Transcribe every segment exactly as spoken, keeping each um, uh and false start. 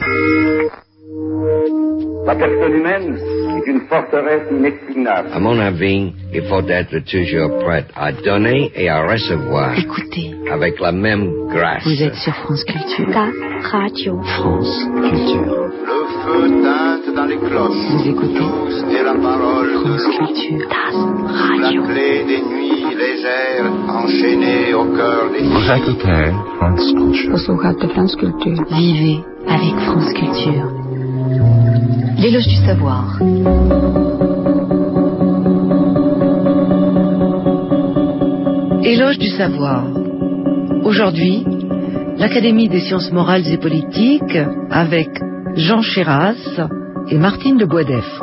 La personne humaine est une forteresse inexpugnable. À mon avis, il faut être toujours prêt à donner et à recevoir. Écoutez. Avec la même grâce. Vous êtes sur France Culture. Ta radio. France Culture. Le feu teinte dans les cloches. Vous écoutez. Douce est la parole France de l'eau. Culture. Ta radio. La clé des nuits légères, enchaînée au cœur des Vous écoutez France Culture. Posloucháte France Culture. Vivez avec France Culture. L'éloge du savoir. Éloge du savoir. Aujourd'hui, l'Académie des sciences morales et politiques avec Jean Chéras et Martine de Boisdeffre.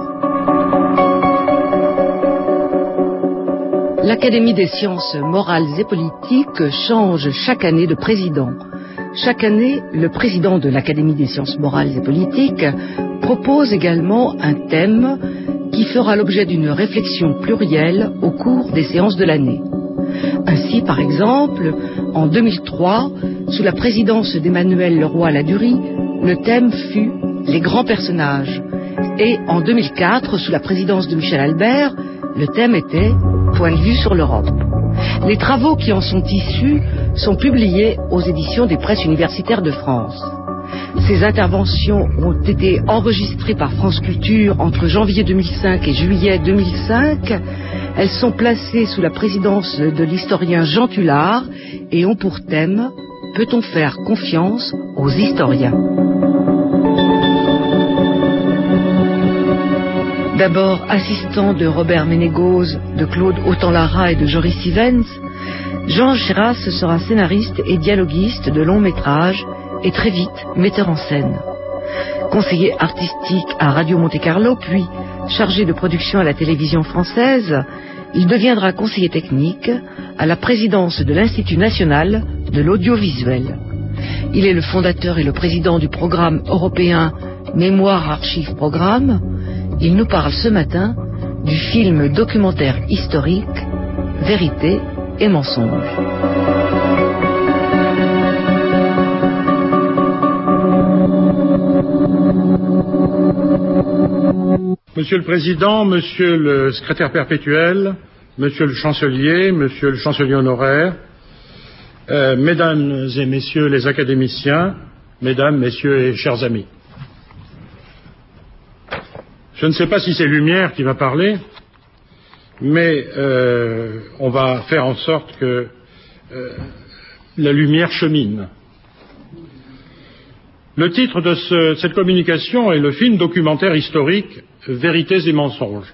L'Académie des sciences morales et politiques change chaque année de président. Chaque année, le président de l'Académie des sciences morales et politiques propose également un thème qui fera l'objet d'une réflexion plurielle au cours des séances de l'année. Ainsi, par exemple, en deux mille trois, sous la présidence d'Emmanuel Leroy-Ladurie, le thème fut « Les grands personnages ». Et en deux mille quatre, sous la présidence de Michel Albert, le thème était « Point de vue sur l'Europe ». Les travaux qui en sont issus sont publiés aux éditions des presses universitaires de France. Ces interventions ont été enregistrées par France Culture entre janvier deux mille cinq et juillet deux mille cinq. Elles sont placées sous la présidence de l'historien Jean Tullard et ont pour thème « Peut-on faire confiance aux historiens ?» D'abord assistant de Robert Ménégoz, de Claude Autant-Lara et de Joris Ivens, Jean Chéras sera scénariste et dialoguiste de longs métrages et très vite metteur en scène. Conseiller artistique à Radio Monte-Carlo, puis chargé de production à la télévision française, il deviendra conseiller technique à la présidence de l'Institut national de l'audiovisuel. Il est le fondateur et le président du programme européen Mémoire Archives Programme. Il nous parle ce matin du film documentaire historique Vérité et mensonge. Monsieur le Président, Monsieur le Secrétaire perpétuel, Monsieur le Chancelier, Monsieur le Chancelier honoraire, euh, Mesdames et Messieurs les académiciens, Mesdames, Messieurs et chers amis. Je ne sais pas si c'est Lumière qui va parler, mais euh, on va faire en sorte que euh, la lumière chemine. Le titre de ce, cette communication est le film documentaire historique Vérités et mensonges.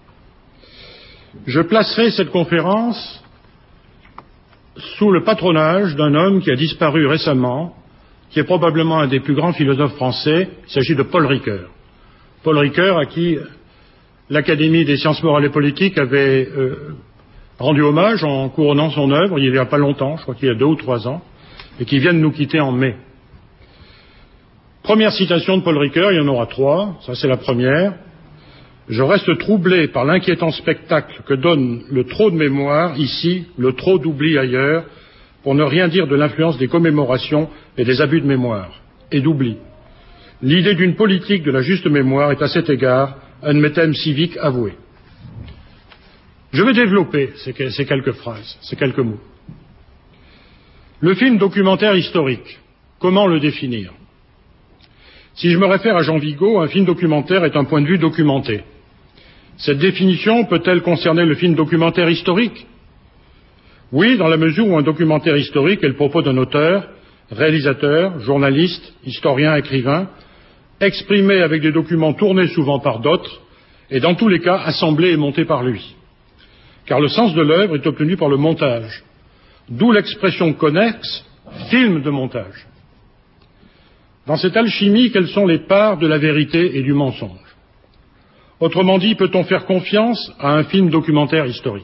Je placerai cette conférence sous le patronage d'un homme qui a disparu récemment, qui est probablement un des plus grands philosophes français. Il s'agit de Paul Ricoeur. Paul Ricoeur, à qui l'Académie des sciences morales et politiques avait euh, rendu hommage en couronnant son œuvre il n'y a pas longtemps, je crois qu'il y a deux ou trois ans, et qui vient de nous quitter en mai. Première citation de Paul Ricoeur, il y en aura trois, ça c'est la première. Je reste troublé par l'inquiétant spectacle que donne le trop de mémoire ici, le trop d'oubli ailleurs, pour ne rien dire de l'influence des commémorations et des abus de mémoire et d'oubli. L'idée d'une politique de la juste mémoire est à cet égard un de mes thèmes civiques avoués. Je vais développer ces, ces quelques phrases, ces quelques mots. Le film documentaire historique, comment le définir? Si je me réfère à Jean Vigo, un film documentaire est un point de vue documenté. Cette définition peut-elle concerner le film documentaire historique? Oui, dans la mesure où un documentaire historique est le propos d'un auteur, réalisateur, journaliste, historien, écrivain, exprimé avec des documents tournés souvent par d'autres, et dans tous les cas assemblés et montés par lui. Car le sens de l'œuvre est obtenu par le montage, d'où l'expression connexe « film de montage ». Dans cette alchimie, quelles sont les parts de la vérité et du mensonge? Autrement dit, peut-on faire confiance à un film documentaire historique?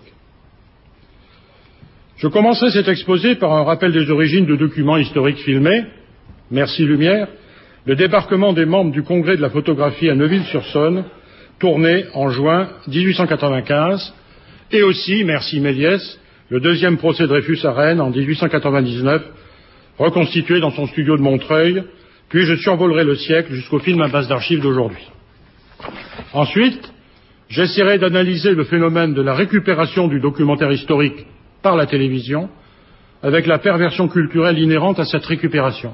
Je commencerai cet exposé par un rappel des origines de documents historiques filmés, merci Lumière, le débarquement des membres du Congrès de la photographie à Neuville-sur-Saône, tourné en juin mille huit cent quatre-vingt-quinze, et aussi, merci Méliès, le deuxième procès Dreyfus à Rennes en mille huit cent quatre-vingt-dix-neuf, reconstitué dans son studio de Montreuil, Puis je survolerai le siècle jusqu'au film Impasse d'archives d'aujourd'hui. Ensuite, j'essaierai d'analyser le phénomène de la récupération du documentaire historique par la télévision avec la perversion culturelle inhérente à cette récupération.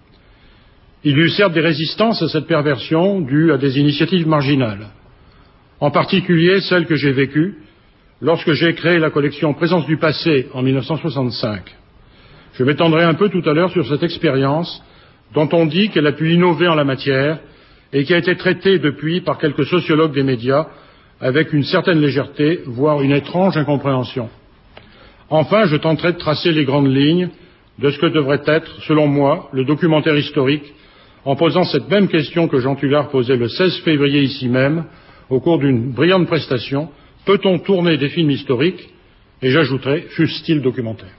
Il y eut certes des résistances à cette perversion dues à des initiatives marginales, en particulier celles que j'ai vécues lorsque j'ai créé la collection Présence du passé en mille neuf cent soixante-cinq. Je m'étendrai un peu tout à l'heure sur cette expérience dont on dit qu'elle a pu innover en la matière et qui a été traitée depuis par quelques sociologues des médias avec une certaine légèreté, voire une étrange incompréhension. Enfin, je tenterai de tracer les grandes lignes de ce que devrait être, selon moi, le documentaire historique, en posant cette même question que Jean Tullard posait le seize février ici même, au cours d'une brillante prestation: peut-on tourner des films historiques? Et j'ajouterai, fussent-ils documentaires.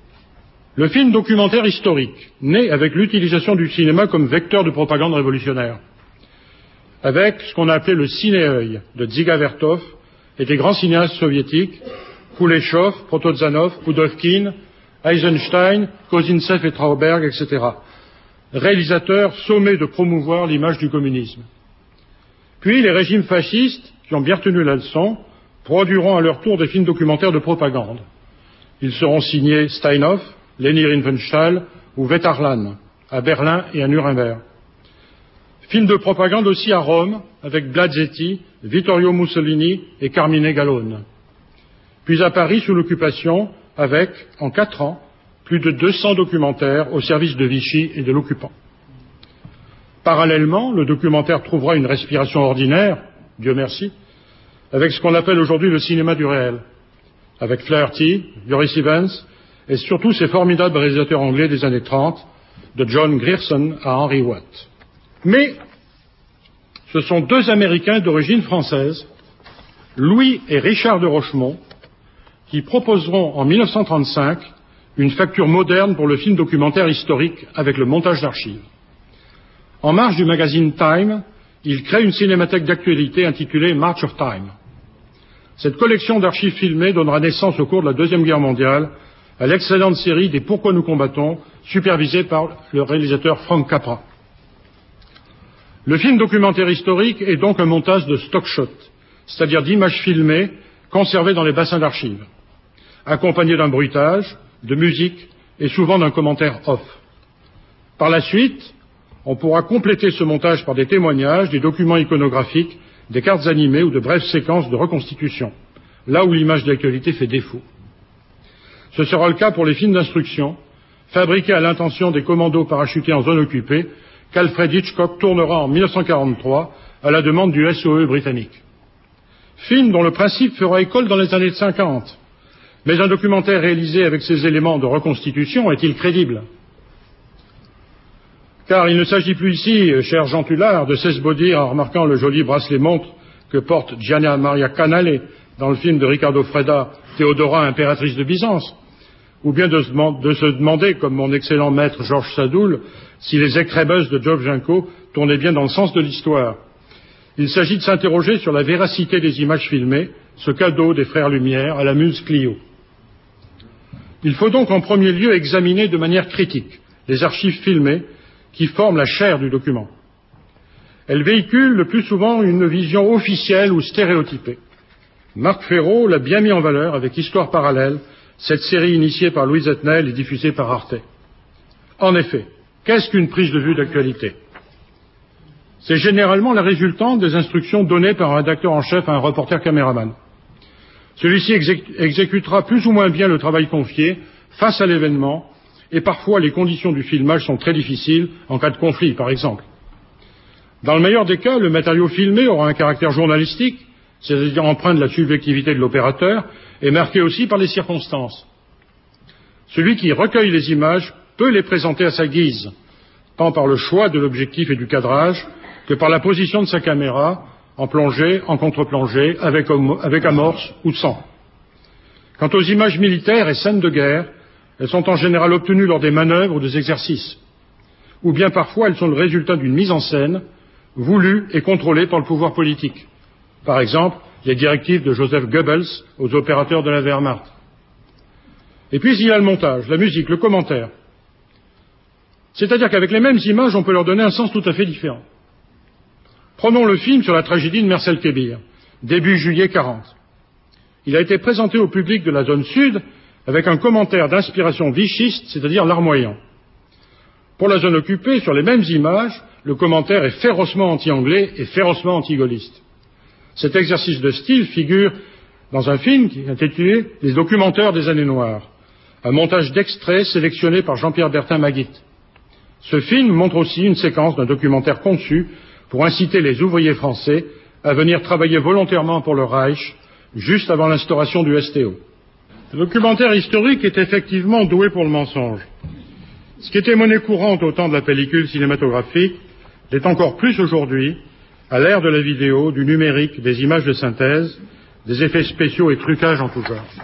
Le film documentaire historique naît avec l'utilisation du cinéma comme vecteur de propagande révolutionnaire, avec ce qu'on a appelé le ciné-œil de Dziga Vertov et des grands cinéastes soviétiques, Kuleshov, Protozanov, Pudovkin, Eisenstein, Kozintsev et Trauberg, et cetera, réalisateurs sommés de promouvoir l'image du communisme. Puis les régimes fascistes, qui ont bien retenu la leçon, produiront à leur tour des films documentaires de propagande. Ils seront signés Steinhoff, Leni Riefenstahl ou Wetterland, à Berlin et à Nuremberg. Film de propagande aussi à Rome, avec Blazetti, Vittorio Mussolini et Carmine Gallone. Puis à Paris, sous l'occupation, avec, en quatre ans, plus de deux cents documentaires au service de Vichy et de l'occupant. Parallèlement, le documentaire trouvera une respiration ordinaire, Dieu merci, avec ce qu'on appelle aujourd'hui le cinéma du réel, avec Flaherty, Joris Evans, et surtout ces formidables réalisateurs anglais des années trente, de John Grierson à Henry Watt. Mais ce sont deux Américains d'origine française, Louis et Richard de Rochemont, qui proposeront en mille neuf cent trente-cinq une facture moderne pour le film documentaire historique avec le montage d'archives. En marge du magazine Time, ils créent une cinémathèque d'actualité intitulée March of Time. Cette collection d'archives filmées donnera naissance au cours de la Deuxième Guerre mondiale à l'excellente série des Pourquoi nous combattons, supervisée par le réalisateur Frank Capra. Le film documentaire historique est donc un montage de stock shot, c'est-à-dire d'images filmées conservées dans les bassins d'archives, accompagné d'un bruitage, de musique et souvent d'un commentaire off. Par la suite, on pourra compléter ce montage par des témoignages, des documents iconographiques, des cartes animées ou de brèves séquences de reconstitution, là où l'image d'actualité fait défaut. Ce sera le cas pour les films d'instruction, fabriqués à l'intention des commandos parachutés en zone occupée, qu'Alfred Hitchcock tournera en mille neuf cent quarante-trois à la demande du S O E britannique. Film dont le principe fera école dans les années cinquante. Mais un documentaire réalisé avec ces éléments de reconstitution est-il crédible? Car il ne s'agit plus ici, cher Jean Tullard, de s'esbaudir en remarquant le joli bracelet-montre que porte Gianna Maria Canale dans le film de Riccardo Freda, Théodora, impératrice de Byzance, ou bien de se, de se demander, comme mon excellent maître Georges Sadoul, si les écrébeuses de Jovchenko tournaient bien dans le sens de l'histoire. Il s'agit de s'interroger sur la véracité des images filmées, ce cadeau des frères Lumière à la muse Clio. Il faut donc en premier lieu examiner de manière critique les archives filmées qui forment la chair du document. Elles véhiculent le plus souvent une vision officielle ou stéréotypée. Marc Ferraud l'a bien mis en valeur avec Histoire parallèle, cette série initiée par Louise Etnel et diffusée par Arte. En effet, qu'est-ce qu'une prise de vue d'actualité? C'est généralement la résultante des instructions données par un rédacteur en chef à un reporter caméraman. Celui-ci exé- exécutera plus ou moins bien le travail confié face à l'événement, et parfois les conditions du filmage sont très difficiles en cas de conflit, par exemple. Dans le meilleur des cas, le matériau filmé aura un caractère journalistique, c'est-à-dire empreint de la subjectivité de l'opérateur, et marqué aussi par les circonstances. Celui qui recueille les images peut les présenter à sa guise, tant par le choix de l'objectif et du cadrage, que par la position de sa caméra, en plongée, en contre-plongée, avec, avec amorce ou sans. Quant aux images militaires et scènes de guerre, elles sont en général obtenues lors des manœuvres ou des exercices, ou bien parfois elles sont le résultat d'une mise en scène voulue et contrôlée par le pouvoir politique. Par exemple, les directives de Joseph Goebbels aux opérateurs de la Wehrmacht. Et puis il y a le montage, la musique, le commentaire. C'est-à-dire qu'avec les mêmes images, on peut leur donner un sens tout à fait différent. Prenons le film sur la tragédie de Mersel Kébir, début juillet quarante. Il a été présenté au public de la zone sud avec un commentaire d'inspiration vichiste, c'est-à-dire larmoyant. Pour la zone occupée, sur les mêmes images, le commentaire est férocement anti-anglais et férocement anti-gaulliste. Cet exercice de style figure dans un film qui est intitulé « Les documentaires des années noires », un montage d'extraits sélectionné par Jean-Pierre Bertin-Maguit. Ce film montre aussi une séquence d'un documentaire conçu pour inciter les ouvriers français à venir travailler volontairement pour le Reich juste avant l'instauration du S T O. Le documentaire historique est effectivement doué pour le mensonge. Ce qui était monnaie courante au temps de la pellicule cinématographique l'est encore plus aujourd'hui, à l'ère de la vidéo, du numérique, des images de synthèse, des effets spéciaux et trucages en tout genre.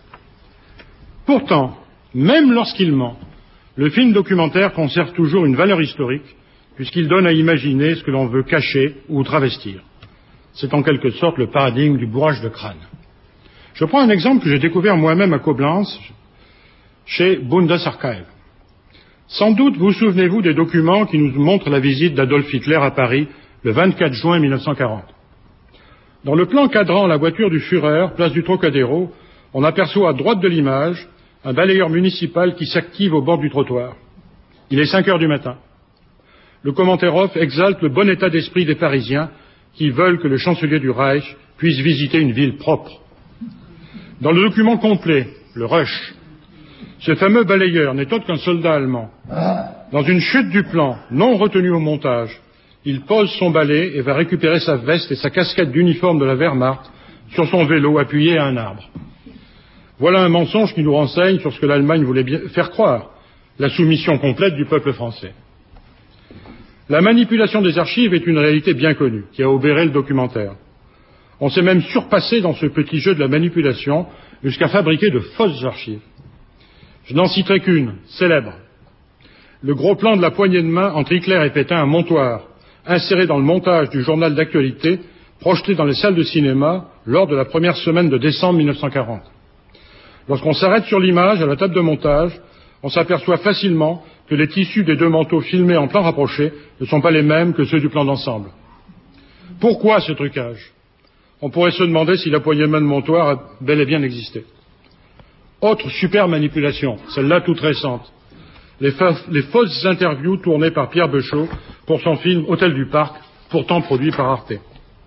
Pourtant, même lorsqu'il ment, le film documentaire conserve toujours une valeur historique, puisqu'il donne à imaginer ce que l'on veut cacher ou travestir. C'est en quelque sorte le paradigme du bourrage de crâne. Je prends un exemple que j'ai découvert moi-même à Koblenz, chez Bundesarchiv. Sans doute vous souvenez-vous des documents qui nous montrent la visite d'Adolf Hitler à Paris le vingt-quatre juin mille neuf cent quarante. Dans le plan cadrant la voiture du Führer, place du Trocadéro, on aperçoit à droite de l'image un balayeur municipal qui s'active au bord du trottoir. Il est cinq heures du matin. Le commentaire off exalte le bon état d'esprit des Parisiens qui veulent que le chancelier du Reich puisse visiter une ville propre. Dans le document complet, le Rush, ce fameux balayeur n'est autre qu'un soldat allemand. Dans une chute du plan, non retenue au montage, il pose son balai et va récupérer sa veste et sa casquette d'uniforme de la Wehrmacht sur son vélo appuyé à un arbre. Voilà un mensonge qui nous renseigne sur ce que l'Allemagne voulait bien faire croire, la soumission complète du peuple français. La manipulation des archives est une réalité bien connue, qui a obéré le documentaire. On s'est même surpassé dans ce petit jeu de la manipulation jusqu'à fabriquer de fausses archives. Je n'en citerai qu'une, célèbre. Le gros plan de la poignée de main entre Hitler et Pétain à Montoire, inséré dans le montage du journal d'actualité, projeté dans les salles de cinéma lors de la première semaine de décembre mille neuf cent quarante. Lorsqu'on s'arrête sur l'image, à la table de montage, on s'aperçoit facilement que les tissus des deux manteaux filmés en plan rapproché ne sont pas les mêmes que ceux du plan d'ensemble. Pourquoi ce trucage? On pourrait se demander si la poignée de main de Montoire a bel et bien existé. Autre super manipulation, celle-là toute récente, les, fa les fausses interviews tournées par Pierre Beuchot pour son film Hôtel du Parc, pourtant produit par Arte.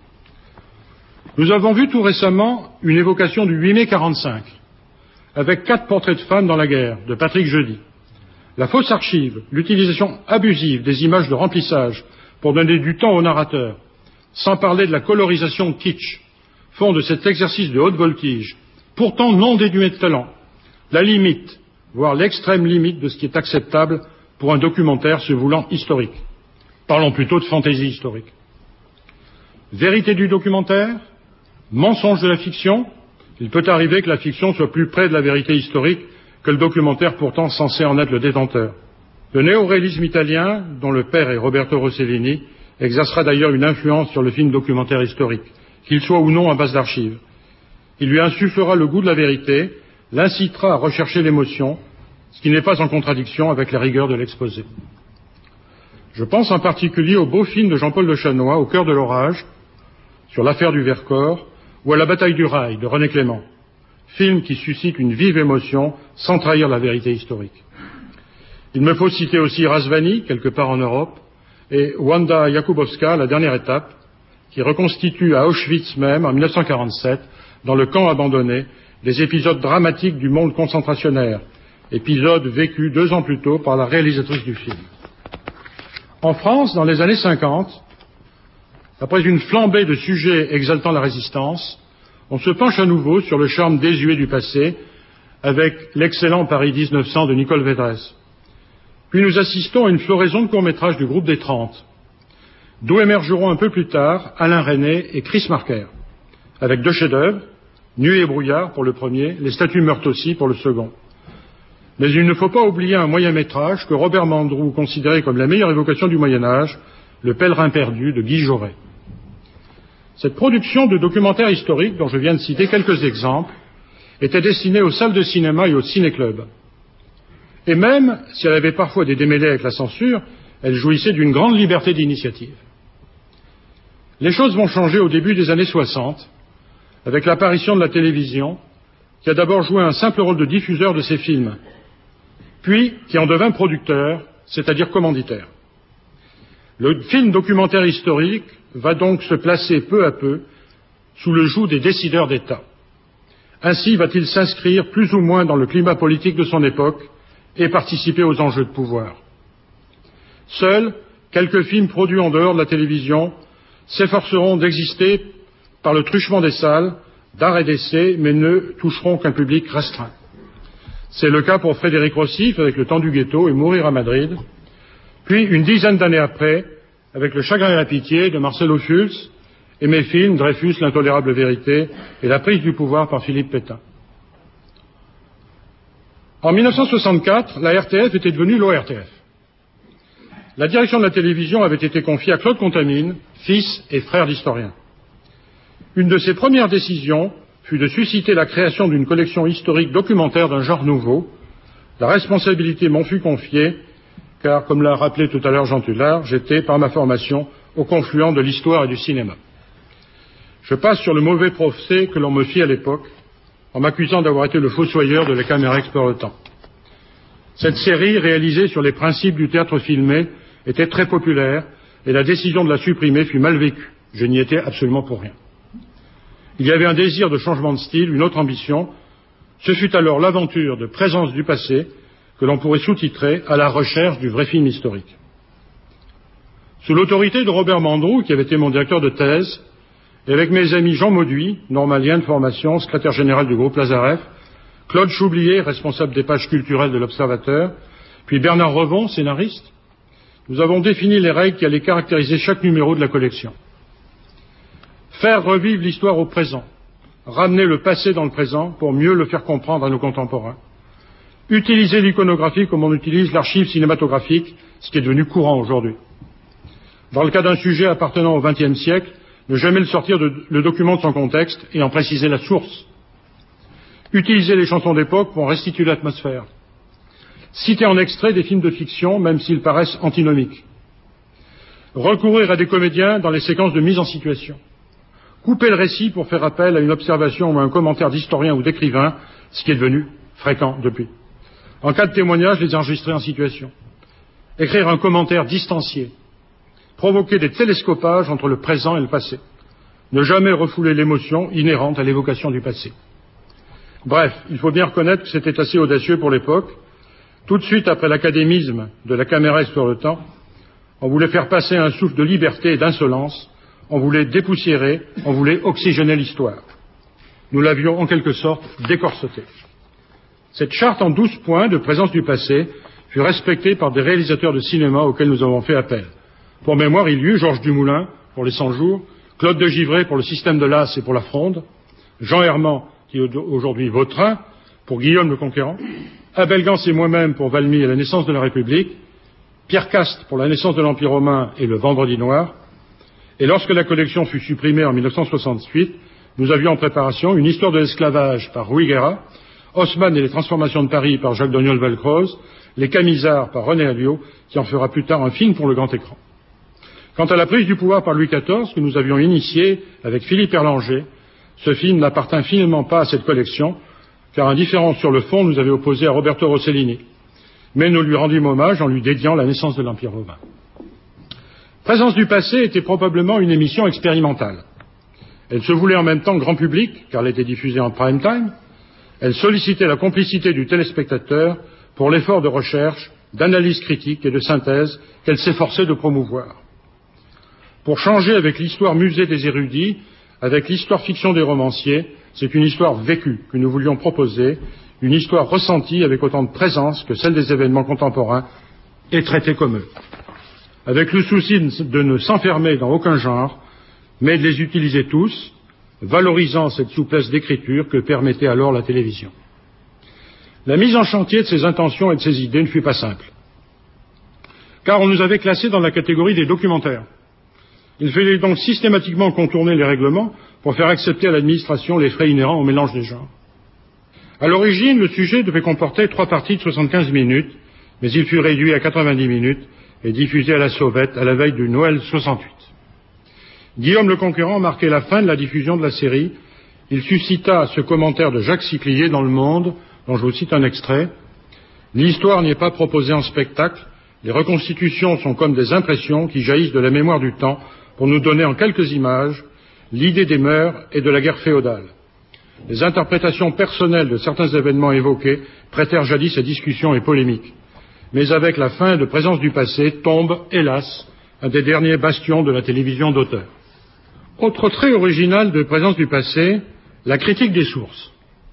Nous avons vu tout récemment une évocation du huit mai quarante-cinq, avec quatre portraits de femmes dans la guerre, de Patrick Jeudi. La fausse archive, l'utilisation abusive des images de remplissage pour donner du temps au narrateur, sans parler de la colorisation kitsch, font de cet exercice de haute voltige, pourtant non dénué de talent, la limite, voire l'extrême limite de ce qui est acceptable pour un documentaire se voulant historique. Parlons plutôt de fantaisie historique. Vérité du documentaire, mensonge de la fiction, il peut arriver que la fiction soit plus près de la vérité historique que le documentaire pourtant censé en être le détenteur. Le néoréalisme italien, dont le père est Roberto Rossellini, exercera d'ailleurs une influence sur le film documentaire historique, qu'il soit ou non à base d'archives. Il lui insufflera le goût de la vérité, l'incitera à rechercher l'émotion, ce qui n'est pas en contradiction avec la rigueur de l'exposé. Je pense en particulier au beau film de Jean-Paul Lechanois, Au cœur de l'orage, sur l'affaire du Vercors, ou à La bataille du Rail, de René Clément, film qui suscite une vive émotion sans trahir la vérité historique. Il me faut citer aussi Razvani, quelque part en Europe, et Wanda Jakubowska, La dernière étape, qui reconstitue à Auschwitz même, en mille neuf cent quarante-sept, dans le camp abandonné, les épisodes dramatiques du monde concentrationnaire, épisodes vécus deux ans plus tôt par la réalisatrice du film. En France, dans les années cinquante, après une flambée de sujets exaltant la résistance, on se penche à nouveau sur le charme désuet du passé avec l'excellent Paris mille neuf cents de Nicole Védresse. Puis nous assistons à une floraison de courts-métrages du groupe des trente, d'où émergeront un peu plus tard Alain Resnais et Chris Marker, avec deux chefs-d'œuvre, Nuit et brouillard pour le premier, Les statues meurent aussi pour le second. Mais il ne faut pas oublier un moyen-métrage que Robert Mandrou considérait comme la meilleure évocation du Moyen-Âge, Le Pèlerin perdu de Guy Joret. Cette production de documentaire historique, dont je viens de citer quelques exemples, était destinée aux salles de cinéma et aux ciné-clubs. Et même si elle avait parfois des démêlés avec la censure, elle jouissait d'une grande liberté d'initiative. Les choses vont changer au début des années soixante, avec l'apparition de la télévision, qui a d'abord joué un simple rôle de diffuseur de ses films, puis qui en devint producteur, c'est-à-dire commanditaire. Le film documentaire historique va donc se placer peu à peu sous le joug des décideurs d'État. Ainsi va-t-il s'inscrire plus ou moins dans le climat politique de son époque et participer aux enjeux de pouvoir. Seuls quelques films produits en dehors de la télévision s'efforceront d'exister par le truchement des salles, d'art et d'essai, mais ne toucheront qu'un public restreint. C'est le cas pour Frédéric Rossif avec Le Temps du ghetto et Mourir à Madrid, puis une dizaine d'années après, avec Le Chagrin et la pitié de Marcelo Fulz et mes films Dreyfus, l'intolérable vérité et La prise du pouvoir par Philippe Pétain. En mille neuf cent soixante-quatre, la R T F était devenue l'O R T F. La direction de la télévision avait été confiée à Claude Contamine, fils et frère d'historien. Une de ses premières décisions fut de susciter la création d'une collection historique documentaire d'un genre nouveau. La responsabilité m'en fut confiée, car, comme l'a rappelé tout à l'heure Jean Tullard, j'étais, par ma formation, au confluent de l'histoire et du cinéma. Je passe sur le mauvais procès que l'on me fit à l'époque, en m'accusant d'avoir été le fossoyeur de la caméra Explore le temps. Cette série, réalisée sur les principes du théâtre filmé, était très populaire, et la décision de la supprimer fut mal vécue. Je n'y étais absolument pour rien. Il y avait un désir de changement de style, une autre ambition. Ce fut alors l'aventure de Présence du passé, que l'on pourrait sous-titrer à la recherche du vrai film historique. Sous l'autorité de Robert Mandrou, qui avait été mon directeur de thèse, et avec mes amis Jean Mauduit, normalien de formation, secrétaire général du groupe Lazareff, Claude Choublier, responsable des pages culturelles de l'Observateur, puis Bernard Revon, scénariste, nous avons défini les règles qui allaient caractériser chaque numéro de la collection. Faire revivre l'histoire au présent, ramener le passé dans le présent pour mieux le faire comprendre à nos contemporains. Utiliser l'iconographie comme on utilise l'archive cinématographique, ce qui est devenu courant aujourd'hui. Dans le cas d'un sujet appartenant au vingtième siècle, ne jamais le sortir de, le document de son contexte et en préciser la source. Utiliser les chansons d'époque pour en restituer l'atmosphère. Citer en extrait des films de fiction, même s'ils paraissent antinomiques. Recourir à des comédiens dans les séquences de mise en situation. Couper le récit pour faire appel à une observation ou à un commentaire d'historien ou d'écrivain, ce qui est devenu fréquent depuis. En cas de témoignage, les enregistrer en situation. Écrire un commentaire distancié. Provoquer des télescopages entre le présent et le passé. Ne jamais refouler l'émotion inhérente à l'évocation du passé. Bref, il faut bien reconnaître que c'était assez audacieux pour l'époque. Tout de suite après l'académisme de la caméra Explore le temps, on voulait faire passer un souffle de liberté et d'insolence, on voulait dépoussiérer, on voulait oxygéner l'histoire. Nous l'avions en quelque sorte décorsetée. Cette charte en douze points de présence du passé fut respectée par des réalisateurs de cinéma auxquels nous avons fait appel. Pour mémoire, il y eut Georges Dumoulin pour Les cent jours, Claude de Givray pour Le système de l'As et pour La Fronde, Jean Herman, qui est aujourd'hui Vautrin, pour Guillaume le Conquérant, Abel Gance et moi-même pour Valmy et la naissance de la République, Pierre Cast pour la naissance de l'Empire romain et le Vendredi noir, et lorsque la collection fut supprimée en mille neuf cent soixante-huit, nous avions en préparation une histoire de l'esclavage par Rui Guerra, Haussmann et les transformations de Paris par Jacques Doniol-Velcroze, Les Camisards par René Alliot, qui en fera plus tard un film pour le grand écran. Quant à la prise du pouvoir par Louis quatorze, que nous avions initiée avec Philippe Erlanger, ce film n'appartint finalement pas à cette collection, car un différend sur le fond nous avait opposé à Roberto Rossellini. Mais nous lui rendîmes hommage en lui dédiant la naissance de l'Empire romain. Présence du passé était probablement une émission expérimentale. Elle se voulait en même temps grand public, car elle était diffusée en prime time. Elle sollicitait la complicité du téléspectateur pour l'effort de recherche, d'analyse critique et de synthèse qu'elle s'efforçait de promouvoir. Pour changer avec l'histoire musée des érudits, avec l'histoire fiction des romanciers, c'est une histoire vécue que nous voulions proposer, une histoire ressentie avec autant de présence que celle des événements contemporains et traitée comme eux. Avec le souci de ne s'enfermer dans aucun genre, mais de les utiliser tous, valorisant cette souplesse d'écriture que permettait alors la télévision. La mise en chantier de ces intentions et de ces idées ne fut pas simple, car on nous avait classés dans la catégorie des documentaires. Il fallait donc systématiquement contourner les règlements pour faire accepter à l'administration les frais inhérents au mélange des genres. À l'origine, le sujet devait comporter trois parties de soixante-quinze minutes, mais il fut réduit à quatre-vingt-dix minutes et diffusé à la sauvette à la veille du Noël soixante-huit. Guillaume le Conquérant marquait la fin de la diffusion de la série. Il suscita ce commentaire de Jacques Siclier dans Le Monde, dont je vous cite un extrait. « L'histoire n'y est pas proposée en spectacle. Les reconstitutions sont comme des impressions qui jaillissent de la mémoire du temps pour nous donner en quelques images l'idée des mœurs et de la guerre féodale. Les interprétations personnelles de certains événements évoqués prêtèrent jadis à discussions et polémiques. Mais avec la fin de Présence du passé tombe, hélas, un des derniers bastions de la télévision d'auteur. » Autre trait original de Présence du passé, la critique des sources.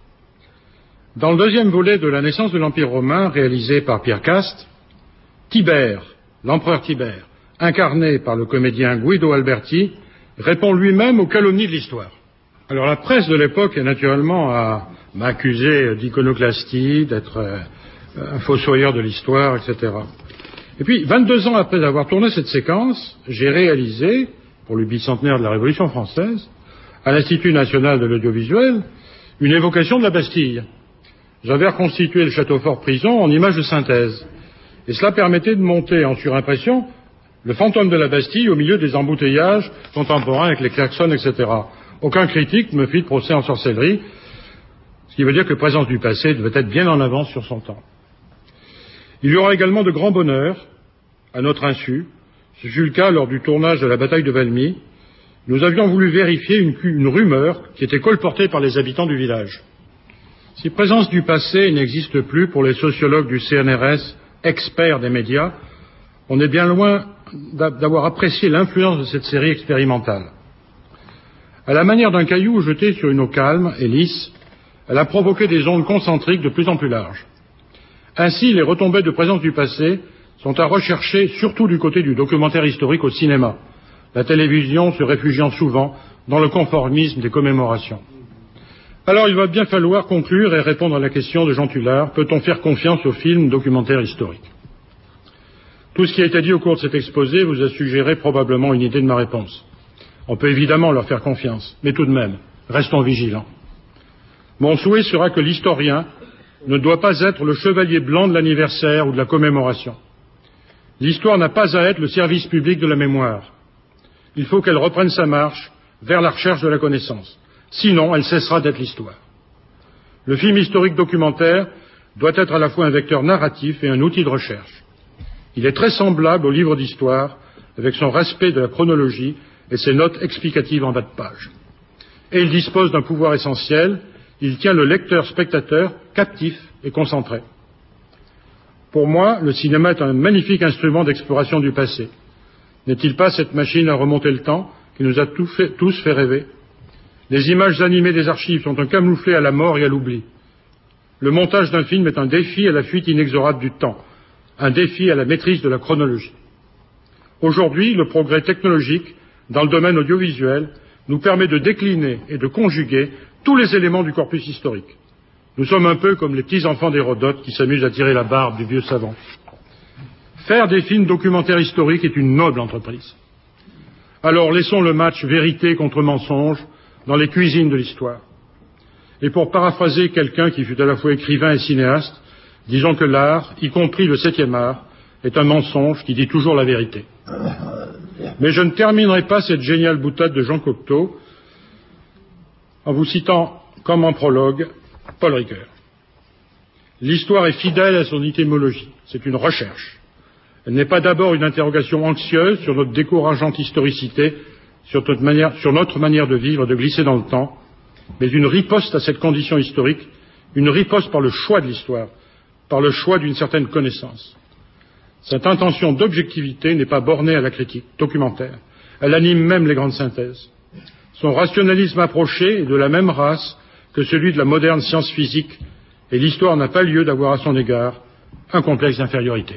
Dans le deuxième volet de La naissance de l'Empire romain, réalisé par Pierre Cast, Tibère, l'empereur Tibère, incarné par le comédien Guido Alberti, répond lui-même aux calomnies de l'histoire. Alors la presse de l'époque est naturellement à m'accuser d'iconoclastie, d'être euh, un fossoyeur de l'histoire, et cetera. Et puis, vingt-deux ans après avoir tourné cette séquence, j'ai réalisé, pour le bicentenaire de la Révolution française, à l'Institut national de l'audiovisuel, une évocation de la Bastille. J'avais reconstitué le château fort prison en images de synthèse. Et cela permettait de monter en surimpression le fantôme de la Bastille au milieu des embouteillages contemporains avec les klaxons, et cetera. Aucun critique me fit de procès en sorcellerie, ce qui veut dire que Présence du passé devait être bien en avance sur son temps. Il y aura également de grands bonheurs, à notre insu. Ce fut le cas lors du tournage de la bataille de Valmy. Nous avions voulu vérifier une, une rumeur qui était colportée par les habitants du village. Si Présence du passé n'existe plus pour les sociologues du C N R S, experts des médias, on est bien loin d'avoir apprécié l'influence de cette série expérimentale. À la manière d'un caillou jeté sur une eau calme et lisse, elle a provoqué des ondes concentriques de plus en plus larges. Ainsi, les retombées de Présence du passé sont à rechercher surtout du côté du documentaire historique au cinéma, la télévision se réfugiant souvent dans le conformisme des commémorations. Alors il va bien falloir conclure et répondre à la question de Jean Tullard, peut-on faire confiance aux films documentaires historiques? Tout ce qui a été dit au cours de cet exposé vous a suggéré probablement une idée de ma réponse. On peut évidemment leur faire confiance, mais tout de même, restons vigilants. Mon souhait sera que l'historien ne doit pas être le chevalier blanc de l'anniversaire ou de la commémoration. L'histoire n'a pas à être le service public de la mémoire. Il faut qu'elle reprenne sa marche vers la recherche de la connaissance. Sinon, elle cessera d'être l'histoire. Le film historique documentaire doit être à la fois un vecteur narratif et un outil de recherche. Il est très semblable au livre d'histoire, avec son respect de la chronologie et ses notes explicatives en bas de page. Et il dispose d'un pouvoir essentiel, il tient le lecteur-spectateur captif et concentré. Pour moi, le cinéma est un magnifique instrument d'exploration du passé. N'est-il pas cette machine à remonter le temps qui nous a tous fait, tous fait rêver? Les images animées des archives sont un camouflet à la mort et à l'oubli. Le montage d'un film est un défi à la fuite inexorable du temps, un défi à la maîtrise de la chronologie. Aujourd'hui, le progrès technologique dans le domaine audiovisuel nous permet de décliner et de conjuguer tous les éléments du corpus historique. Nous sommes un peu comme les petits-enfants d'Hérodote qui s'amusent à tirer la barbe du vieux savant. Faire des films documentaires historiques est une noble entreprise. Alors laissons le match vérité contre mensonge dans les cuisines de l'histoire. Et pour paraphraser quelqu'un qui fut à la fois écrivain et cinéaste, disons que l'art, y compris le septième art, est un mensonge qui dit toujours la vérité. Mais je ne terminerai pas cette géniale boutade de Jean Cocteau en vous citant, comme en prologue, Paul Ricoeur. L'histoire est fidèle à son étymologie. C'est une recherche. Elle n'est pas d'abord une interrogation anxieuse sur notre décourageante historicité, sur notre manière, sur notre manière de vivre, de glisser dans le temps, mais une riposte à cette condition historique, une riposte par le choix de l'histoire, par le choix d'une certaine connaissance. Cette intention d'objectivité n'est pas bornée à la critique documentaire. Elle anime même les grandes synthèses. Son rationalisme approché est de la même race que celui de la moderne science physique, et l'histoire n'a pas lieu d'avoir à son égard un complexe d'infériorité.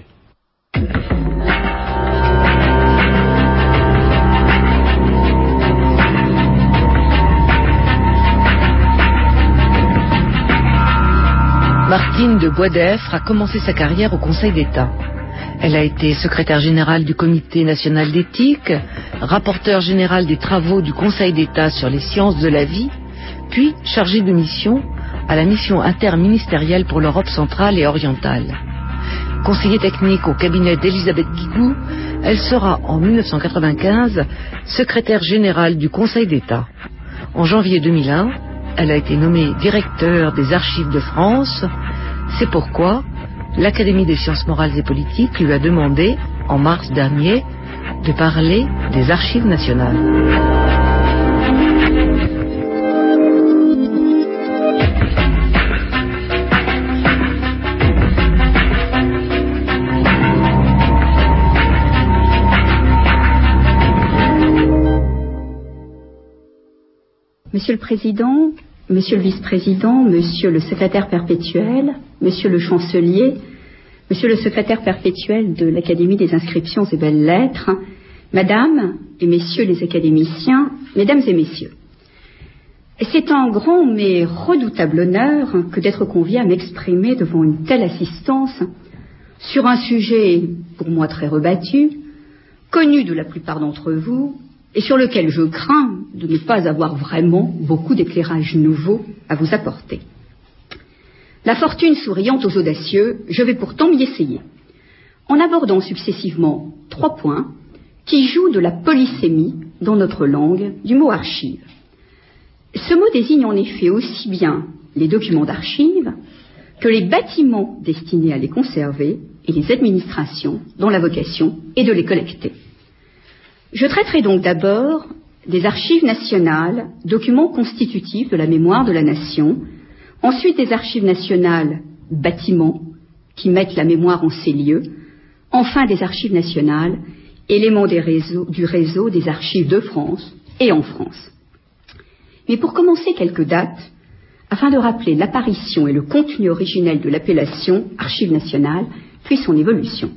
Martine de Boisdeffre a commencé sa carrière au Conseil d'État. Elle a été secrétaire générale du Comité national d'éthique, rapporteure générale des travaux du Conseil d'État sur les sciences de la vie, puis chargée de mission à la mission interministérielle pour l'Europe centrale et orientale. Conseiller technique au cabinet d'Elisabeth Guigou, elle sera en mille neuf cent quatre-vingt-quinze secrétaire générale du Conseil d'État. En janvier deux mille un, elle a été nommée directeur des Archives de France. C'est pourquoi l'Académie des sciences morales et politiques lui a demandé, en mars dernier, de parler des Archives nationales. Monsieur le Président, Monsieur le Vice-président, Monsieur le Secrétaire perpétuel, Monsieur le Chancelier, Monsieur le Secrétaire perpétuel de l'Académie des inscriptions et belles-lettres, Madame et Messieurs les académiciens, Mesdames et Messieurs, c'est un grand mais redoutable honneur que d'être convié à m'exprimer devant une telle assistance sur un sujet pour moi très rebattu, connu de la plupart d'entre vous, et sur lequel je crains de ne pas avoir vraiment beaucoup d'éclairages nouveaux à vous apporter. La fortune souriante aux audacieux, je vais pourtant m'y essayer, en abordant successivement trois points qui jouent de la polysémie dans notre langue du mot archive. Ce mot désigne en effet aussi bien les documents d'archives que les bâtiments destinés à les conserver et les administrations dont la vocation est de les collecter. Je traiterai donc d'abord des archives nationales, documents constitutifs de la mémoire de la nation, ensuite des archives nationales, bâtiments, qui mettent la mémoire en ces lieux, enfin des archives nationales, éléments des réseaux, du réseau des archives de France et en France. Mais pour commencer, quelques dates, afin de rappeler l'apparition et le contenu originel de l'appellation archives nationales, puis son évolution.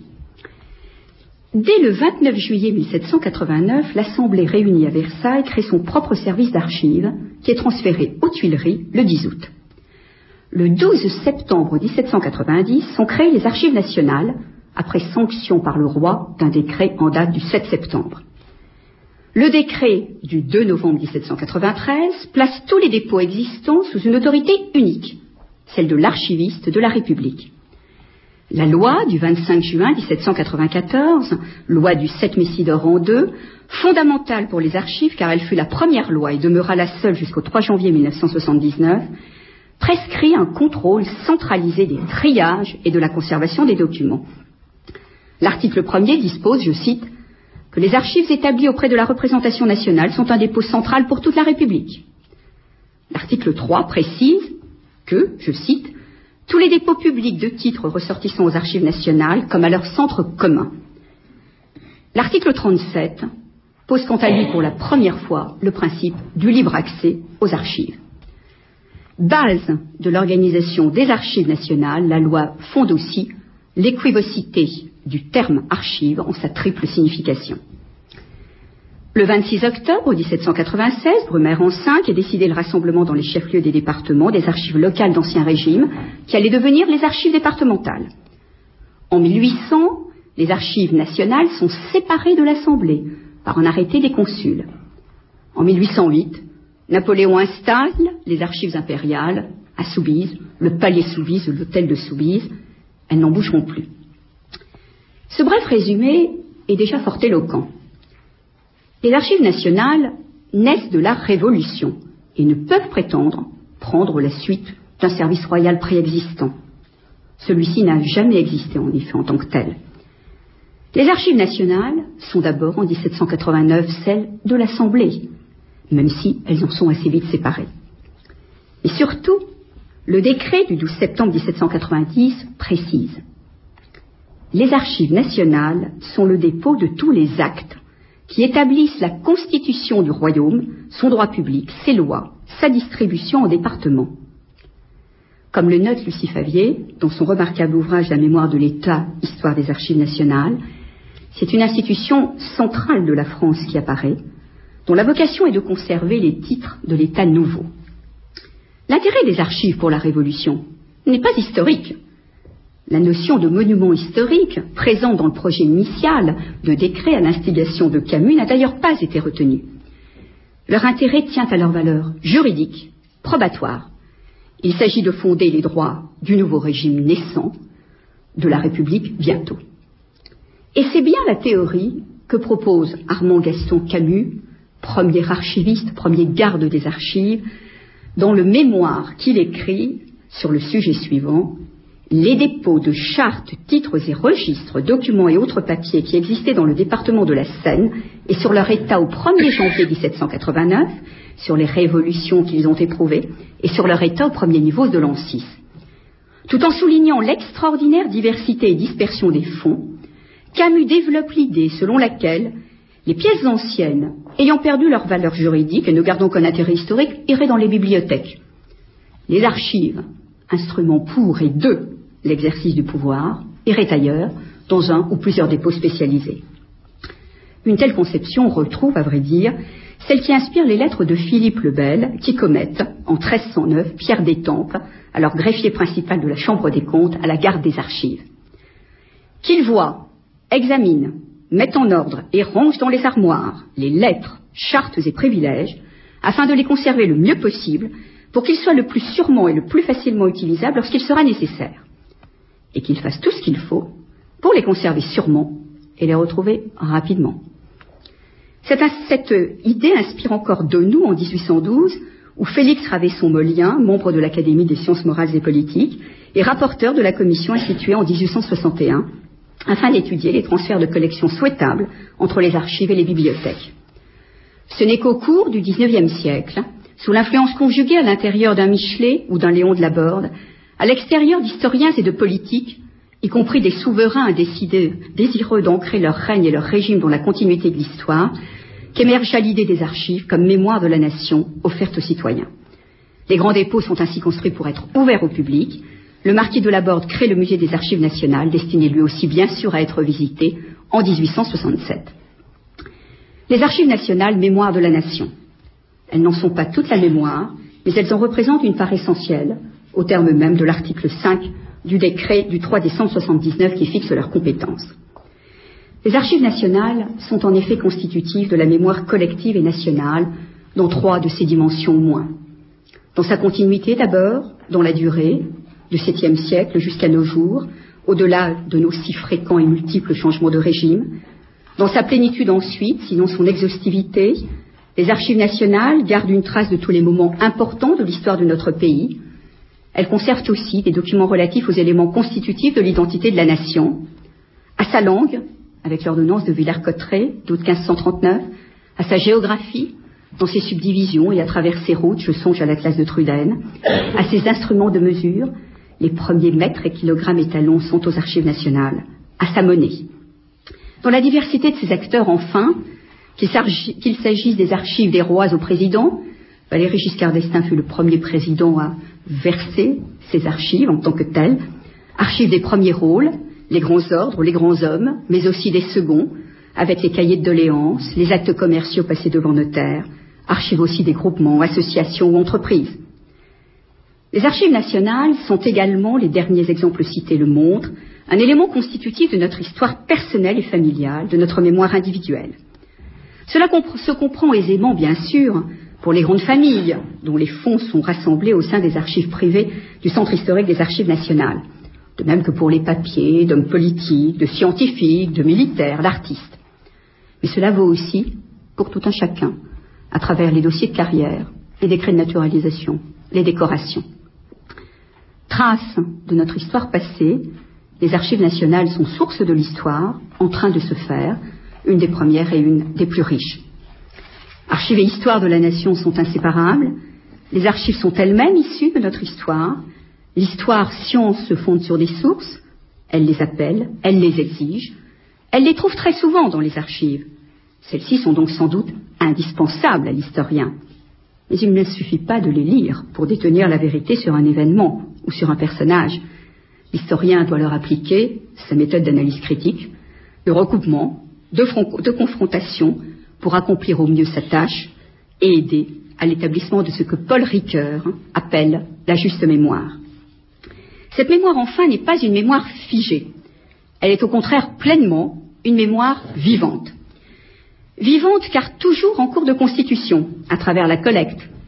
Dès le vingt-neuf juillet mille sept cent quatre-vingt-neuf, l'Assemblée réunie à Versailles crée son propre service d'archives qui est transféré aux Tuileries le dix août. Le douze septembre mille sept cent quatre-vingt-dix sont créées les archives nationales, après sanction par le roi d'un décret en date du sept septembre. Le décret du deux novembre mille sept cent quatre-vingt-treize place tous les dépôts existants sous une autorité unique, celle de l'archiviste de la République. La loi du vingt-cinq juin mille sept cent quatre-vingt-quatorze, loi du sept Messidor en deux, fondamentale pour les archives car elle fut la première loi et demeura la seule jusqu'au trois janvier mille neuf cent soixante-dix-neuf, prescrit un contrôle centralisé des triages et de la conservation des documents. L'article premier dispose, je cite, que les archives établies auprès de la représentation nationale sont un dépôt central pour toute la République. L'article trois précise que, je cite, tous les dépôts publics de titres ressortissant aux archives nationales comme à leur centre commun. L'article trente-sept pose quant à lui pour la première fois le principe du libre accès aux archives. Base de l'organisation des archives nationales, la loi fonde aussi l'équivocité du terme archive en sa triple signification. Le vingt-six octobre mille sept cent quatre-vingt-seize, Brumaire en cinq est décidé le rassemblement dans les chefs-lieux des départements des archives locales d'Ancien Régime qui allaient devenir les archives départementales. En mille huit cents, les archives nationales sont séparées de l'Assemblée par un arrêté des consuls. En mille huit cent huit, Napoléon installe les archives impériales à Soubise, le palais Soubise, l'hôtel de Soubise. Elles n'en bougeront plus. Ce bref résumé est déjà fort éloquent. Les archives nationales naissent de la Révolution et ne peuvent prétendre prendre la suite d'un service royal préexistant. Celui-ci n'a jamais existé en effet en tant que tel. Les archives nationales sont d'abord en mille sept cent quatre-vingt-neuf celles de l'Assemblée, même si elles en sont assez vite séparées. Et surtout, le décret du douze septembre mille sept cent quatre-vingt-dix précise: les archives nationales sont le dépôt de tous les actes qui établissent la constitution du royaume, son droit public, ses lois, sa distribution en départements. Comme le note Lucie Favier, dans son remarquable ouvrage La mémoire de l'État, Histoire des archives nationales, c'est une institution centrale de la France qui apparaît, dont la vocation est de conserver les titres de l'État nouveau. L'intérêt des archives pour la Révolution n'est pas historique. La notion de monument historique, présente dans le projet initial de décret à l'instigation de Camus, n'a d'ailleurs pas été retenue. Leur intérêt tient à leur valeur juridique, probatoire, Il s'agit de fonder les droits du nouveau régime naissant, de la République bientôt. Et c'est bien la théorie que propose Armand Gaston Camus, premier archiviste, premier garde des archives, dans le mémoire qu'il écrit sur le sujet suivant: les dépôts de chartes, titres et registres, documents et autres papiers qui existaient dans le département de la Seine et sur leur état au premier janvier dix-sept cent quatre-vingt-neuf, sur les révolutions qu'ils ont éprouvées et sur leur état au premier niveau de l'an six. Tout en soulignant l'extraordinaire diversité et dispersion des fonds, Camus développe l'idée selon laquelle les pièces anciennes, ayant perdu leur valeur juridique et ne gardant qu'un intérêt historique, iraient dans les bibliothèques. Les archives, instruments pour et de l'exercice du pouvoir, iraient ailleurs, dans un ou plusieurs dépôts spécialisés. Une telle conception retrouve, à vrai dire, celle qui inspire les lettres de Philippe le Bel, qui commettent, en treize cent neuf, Pierre d'Étampes, alors greffier principal de la Chambre des comptes, à la garde des archives. Qu'il voit, examine, met en ordre et range dans les armoires les lettres, chartes et privilèges, afin de les conserver le mieux possible, pour qu'ils soient le plus sûrement et le plus facilement utilisables lorsqu'il sera nécessaire, et qu'il fasse tout ce qu'il faut pour les conserver sûrement et les retrouver rapidement. Cette, cette idée inspire encore Denou en dix-huit cent douze, où Félix Ravesson-Molien, membre de l'Académie des sciences morales et politiques, et rapporteur de la commission instituée en dix-huit cent soixante et un, afin d'étudier les transferts de collections souhaitables entre les archives et les bibliothèques. Ce n'est qu'au cours du dix-neuvième siècle, sous l'influence conjuguée à l'intérieur d'un Michelet ou d'un Léon de Laborde, à l'extérieur d'historiens et de politiques, y compris des souverains indécidés, désireux d'ancrer leur règne et leur régime dans la continuité de l'histoire, qu'émergea l'idée des archives comme mémoire de la nation offerte aux citoyens. Les grands dépôts sont ainsi construits pour être ouverts au public. Le marquis de Laborde crée le musée des archives nationales, destiné lui aussi bien sûr à être visité en dix-huit cent soixante-sept. Les archives nationales, mémoire de la nation. Elles n'en sont pas toute la mémoire, mais elles en représentent une part essentielle, au terme même de l'article cinq du décret du trois décembre soixante-dix-neuf qui fixe leurs compétences. Les archives nationales sont en effet constitutives de la mémoire collective et nationale dans trois de ses dimensions au moins. Dans sa continuité d'abord, dans la durée, du septième siècle jusqu'à nos jours, au-delà de nos si fréquents et multiples changements de régime. Dans sa plénitude ensuite, sinon son exhaustivité, les archives nationales gardent une trace de tous les moments importants de l'histoire de notre pays. Elles conservent aussi des documents relatifs aux éléments constitutifs de l'identité de la nation, à sa langue, avec l'ordonnance de Villers-Cotterêts d'août quinze cent trente-neuf, à sa géographie, dans ses subdivisions et à travers ses routes, je songe à l'Atlas de Truden, à ses instruments de mesure, les premiers mètres et kilogrammes et talons sont aux archives nationales, à sa monnaie. Dans la diversité de ses acteurs, enfin, qu'il s'agisse des archives des rois au président, Valéry Giscard d'Estaing fut le premier président à verser ses archives en tant que telles, archives des premiers rôles, les grands ordres, les grands hommes, mais aussi des seconds, avec les cahiers de doléances, les actes commerciaux passés devant notaire, archives aussi des groupements, associations ou entreprises. Les archives nationales sont également, les derniers exemples cités le montrent, un élément constitutif de notre histoire personnelle et familiale, de notre mémoire individuelle. Cela comp- se comprend aisément, bien sûr, pour les grandes familles, dont les fonds sont rassemblés au sein des archives privées du Centre historique des archives nationales, de même que pour les papiers d'hommes politiques, de scientifiques, de militaires, d'artistes. Mais cela vaut aussi pour tout un chacun, à travers les dossiers de carrière, les décrets de naturalisation, les décorations. Traces de notre histoire passée, les archives nationales sont source de l'histoire, en train de se faire, une des premières et une des plus riches. Archives et histoire de la nation sont inséparables. Les archives sont elles-mêmes issues de notre histoire. L'histoire science se fonde sur des sources. Elle les appelle, elle les exige. Elle les trouve très souvent dans les archives. Celles-ci sont donc sans doute indispensables à l'historien. Mais il ne suffit pas de les lire pour détenir la vérité sur un événement ou sur un personnage. L'historien doit leur appliquer sa méthode d'analyse critique, de recoupement, de, front- de confrontation, pour accomplir au mieux sa tâche et aider à l'établissement de ce que Paul Ricoeur appelle la juste mémoire. Cette mémoire, enfin, n'est pas une mémoire figée. Elle est au contraire pleinement une mémoire vivante. Vivante car toujours en cours de constitution, à travers la collecte,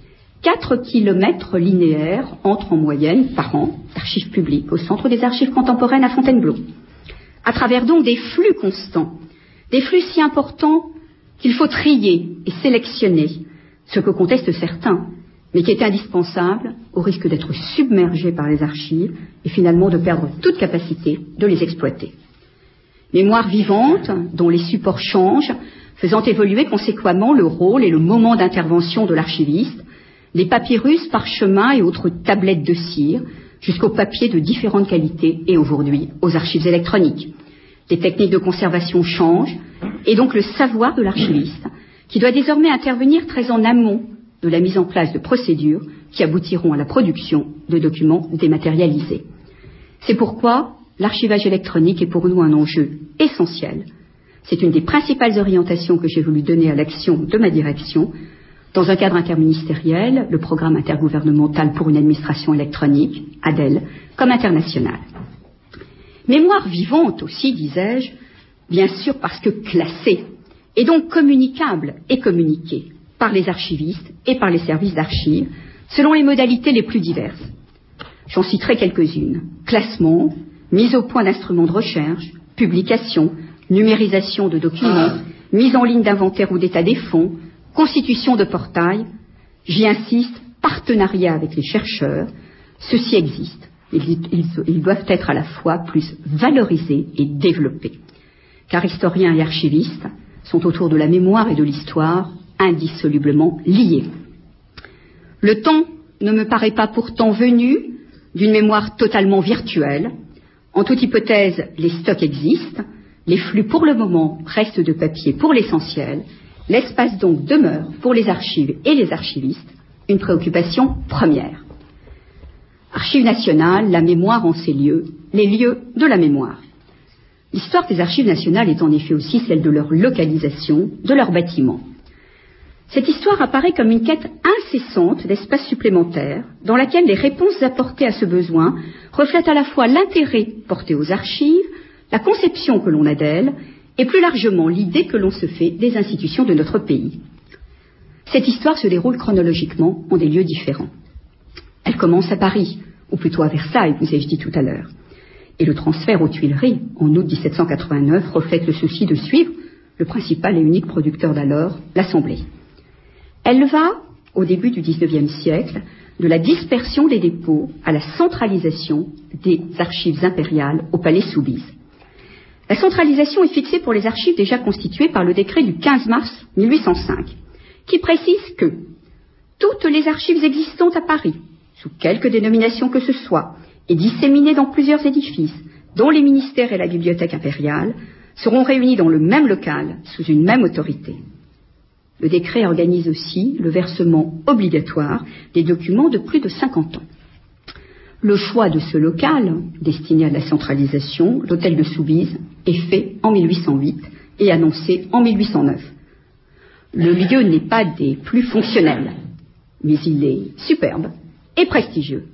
quatre kilomètres linéaires entrent en moyenne par an d'archives publiques au Centre des archives contemporaines à Fontainebleau. À travers donc des flux constants, des flux si importants qu'il faut trier et sélectionner, ce que contestent certains, mais qui est indispensable au risque d'être submergé par les archives et finalement de perdre toute capacité de les exploiter. Mémoire vivante dont les supports changent, faisant évoluer conséquemment le rôle et le moment d'intervention de l'archiviste, des papyrus, parchemins et autres tablettes de cire, jusqu'au papier de différentes qualités et aujourd'hui aux archives électroniques. Les techniques de conservation changent et donc le savoir de l'archiviste qui doit désormais intervenir très en amont de la mise en place de procédures qui aboutiront à la production de documents dématérialisés. C'est pourquoi l'archivage électronique est pour nous un enjeu essentiel. C'est une des principales orientations que j'ai voulu donner à l'action de ma direction dans un cadre interministériel, le programme intergouvernemental pour une administration électronique, A D E L, comme international. Mémoire vivante aussi, disais-je, bien sûr parce que classée, et donc communicable et communiquée par les archivistes et par les services d'archives, selon les modalités les plus diverses. J'en citerai quelques-unes. Classement, mise au point d'instruments de recherche, publication, numérisation de documents, mise en ligne d'inventaire ou d'état des fonds, constitution de portails, j'y insiste, partenariat avec les chercheurs, ceci existe. Ils, ils, ils doivent être à la fois plus valorisés et développés. Car historiens et archivistes sont autour de la mémoire et de l'histoire indissolublement liés. Le temps ne me paraît pas pourtant venu d'une mémoire totalement virtuelle. En toute hypothèse, les stocks existent, les flux pour le moment restent de papier pour l'essentiel, l'espace donc demeure pour les archives et les archivistes une préoccupation première. Archives nationales, la mémoire en ces lieux, les lieux de la mémoire. L'histoire des archives nationales est en effet aussi celle de leur localisation, de leurs bâtiments. Cette histoire apparaît comme une quête incessante d'espaces supplémentaires dans laquelle les réponses apportées à ce besoin reflètent à la fois l'intérêt porté aux archives, la conception que l'on a d'elles et plus largement l'idée que l'on se fait des institutions de notre pays. Cette histoire se déroule chronologiquement en des lieux différents. Elle commence à Paris, ou plutôt à Versailles, vous ai-je dit tout à l'heure. Et le transfert aux Tuileries, en août dix-sept cent quatre-vingt-neuf, reflète le souci de suivre le principal et unique producteur d'alors, l'Assemblée. Elle va, au début du dix-neuvième siècle, de la dispersion des dépôts à la centralisation des archives impériales au palais Soubise. La centralisation est fixée pour les archives déjà constituées par le décret du quinze mars mille huit cent cinq, qui précise que toutes les archives existantes à Paris, sous quelque dénomination que ce soit, et disséminées dans plusieurs édifices, dont les ministères et la bibliothèque impériale, seront réunies dans le même local, sous une même autorité. Le décret organise aussi le versement obligatoire des documents de plus de cinquante ans. Le choix de ce local, destiné à la centralisation, l'hôtel de Soubise, est fait en mille huit cent huit et annoncé en mille huit cent neuf. Le lieu n'est pas des plus fonctionnels, mais il est superbe et prestigieux.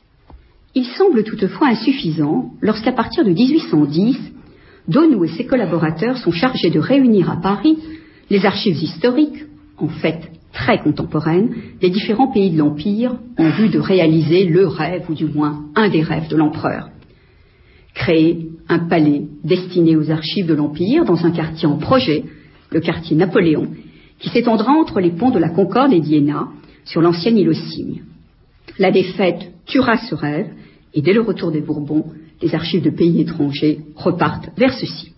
Il semble toutefois insuffisant lorsqu'à partir de dix-huit cent dix, Daunou et ses collaborateurs sont chargés de réunir à Paris les archives historiques, en fait très contemporaines, des différents pays de l'Empire en vue de réaliser le rêve, ou du moins un des rêves de l'empereur. Créer un palais destiné aux archives de l'Empire dans un quartier en projet, le quartier Napoléon, qui s'étendra entre les ponts de la Concorde et d'Iéna, sur l'ancienne île aux Cygnes. La défaite tuera ce rêve, et dès le retour des Bourbons, les archives de pays étrangers repartent vers ceci.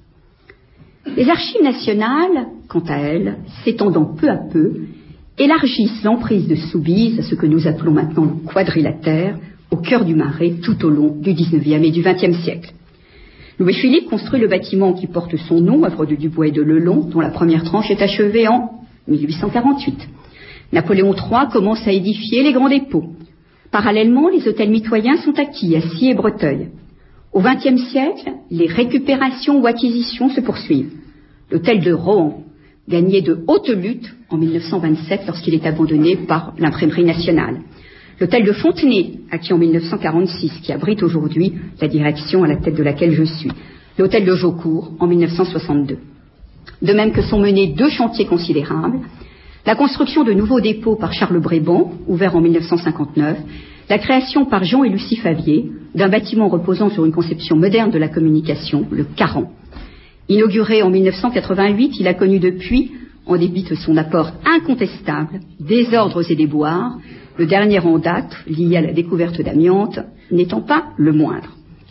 Les archives nationales, quant à elles, s'étendant peu à peu, élargissent l'emprise de Soubise à ce que nous appelons maintenant le quadrilatère, au cœur du Marais, tout au long du dix-neuvième et du vingtième siècle. Louis-Philippe construit le bâtiment qui porte son nom, œuvre de Dubois et de Lelon, dont la première tranche est achevée en mille huit cent quarante-huit. Napoléon trois commence à édifier les grands dépôts. Parallèlement, les hôtels mitoyens sont acquis à Scie et Breteuil. Au vingtième siècle, les récupérations ou acquisitions se poursuivent. L'hôtel de Rohan, gagné de haute lutte en mille neuf cent vingt-sept lorsqu'il est abandonné par l'imprimerie nationale. L'hôtel de Fontenay, acquis en mille neuf cent quarante-six, qui abrite aujourd'hui la direction à la tête de laquelle je suis. L'hôtel de Jaucourt en mille neuf cent soixante-deux. De même que sont menés deux chantiers considérables, la construction de nouveaux dépôts par Charles Bréban, ouvert en mille neuf cent cinquante-neuf, la création par Jean et Lucie Favier d'un bâtiment reposant sur une conception moderne de la communication, le Caran. Inauguré en mille neuf cent quatre-vingt-huit, il a connu depuis, en dépit de son apport incontestable, désordres et déboires, le dernier en date, lié à la découverte d'amiante, n'étant pas le moindre.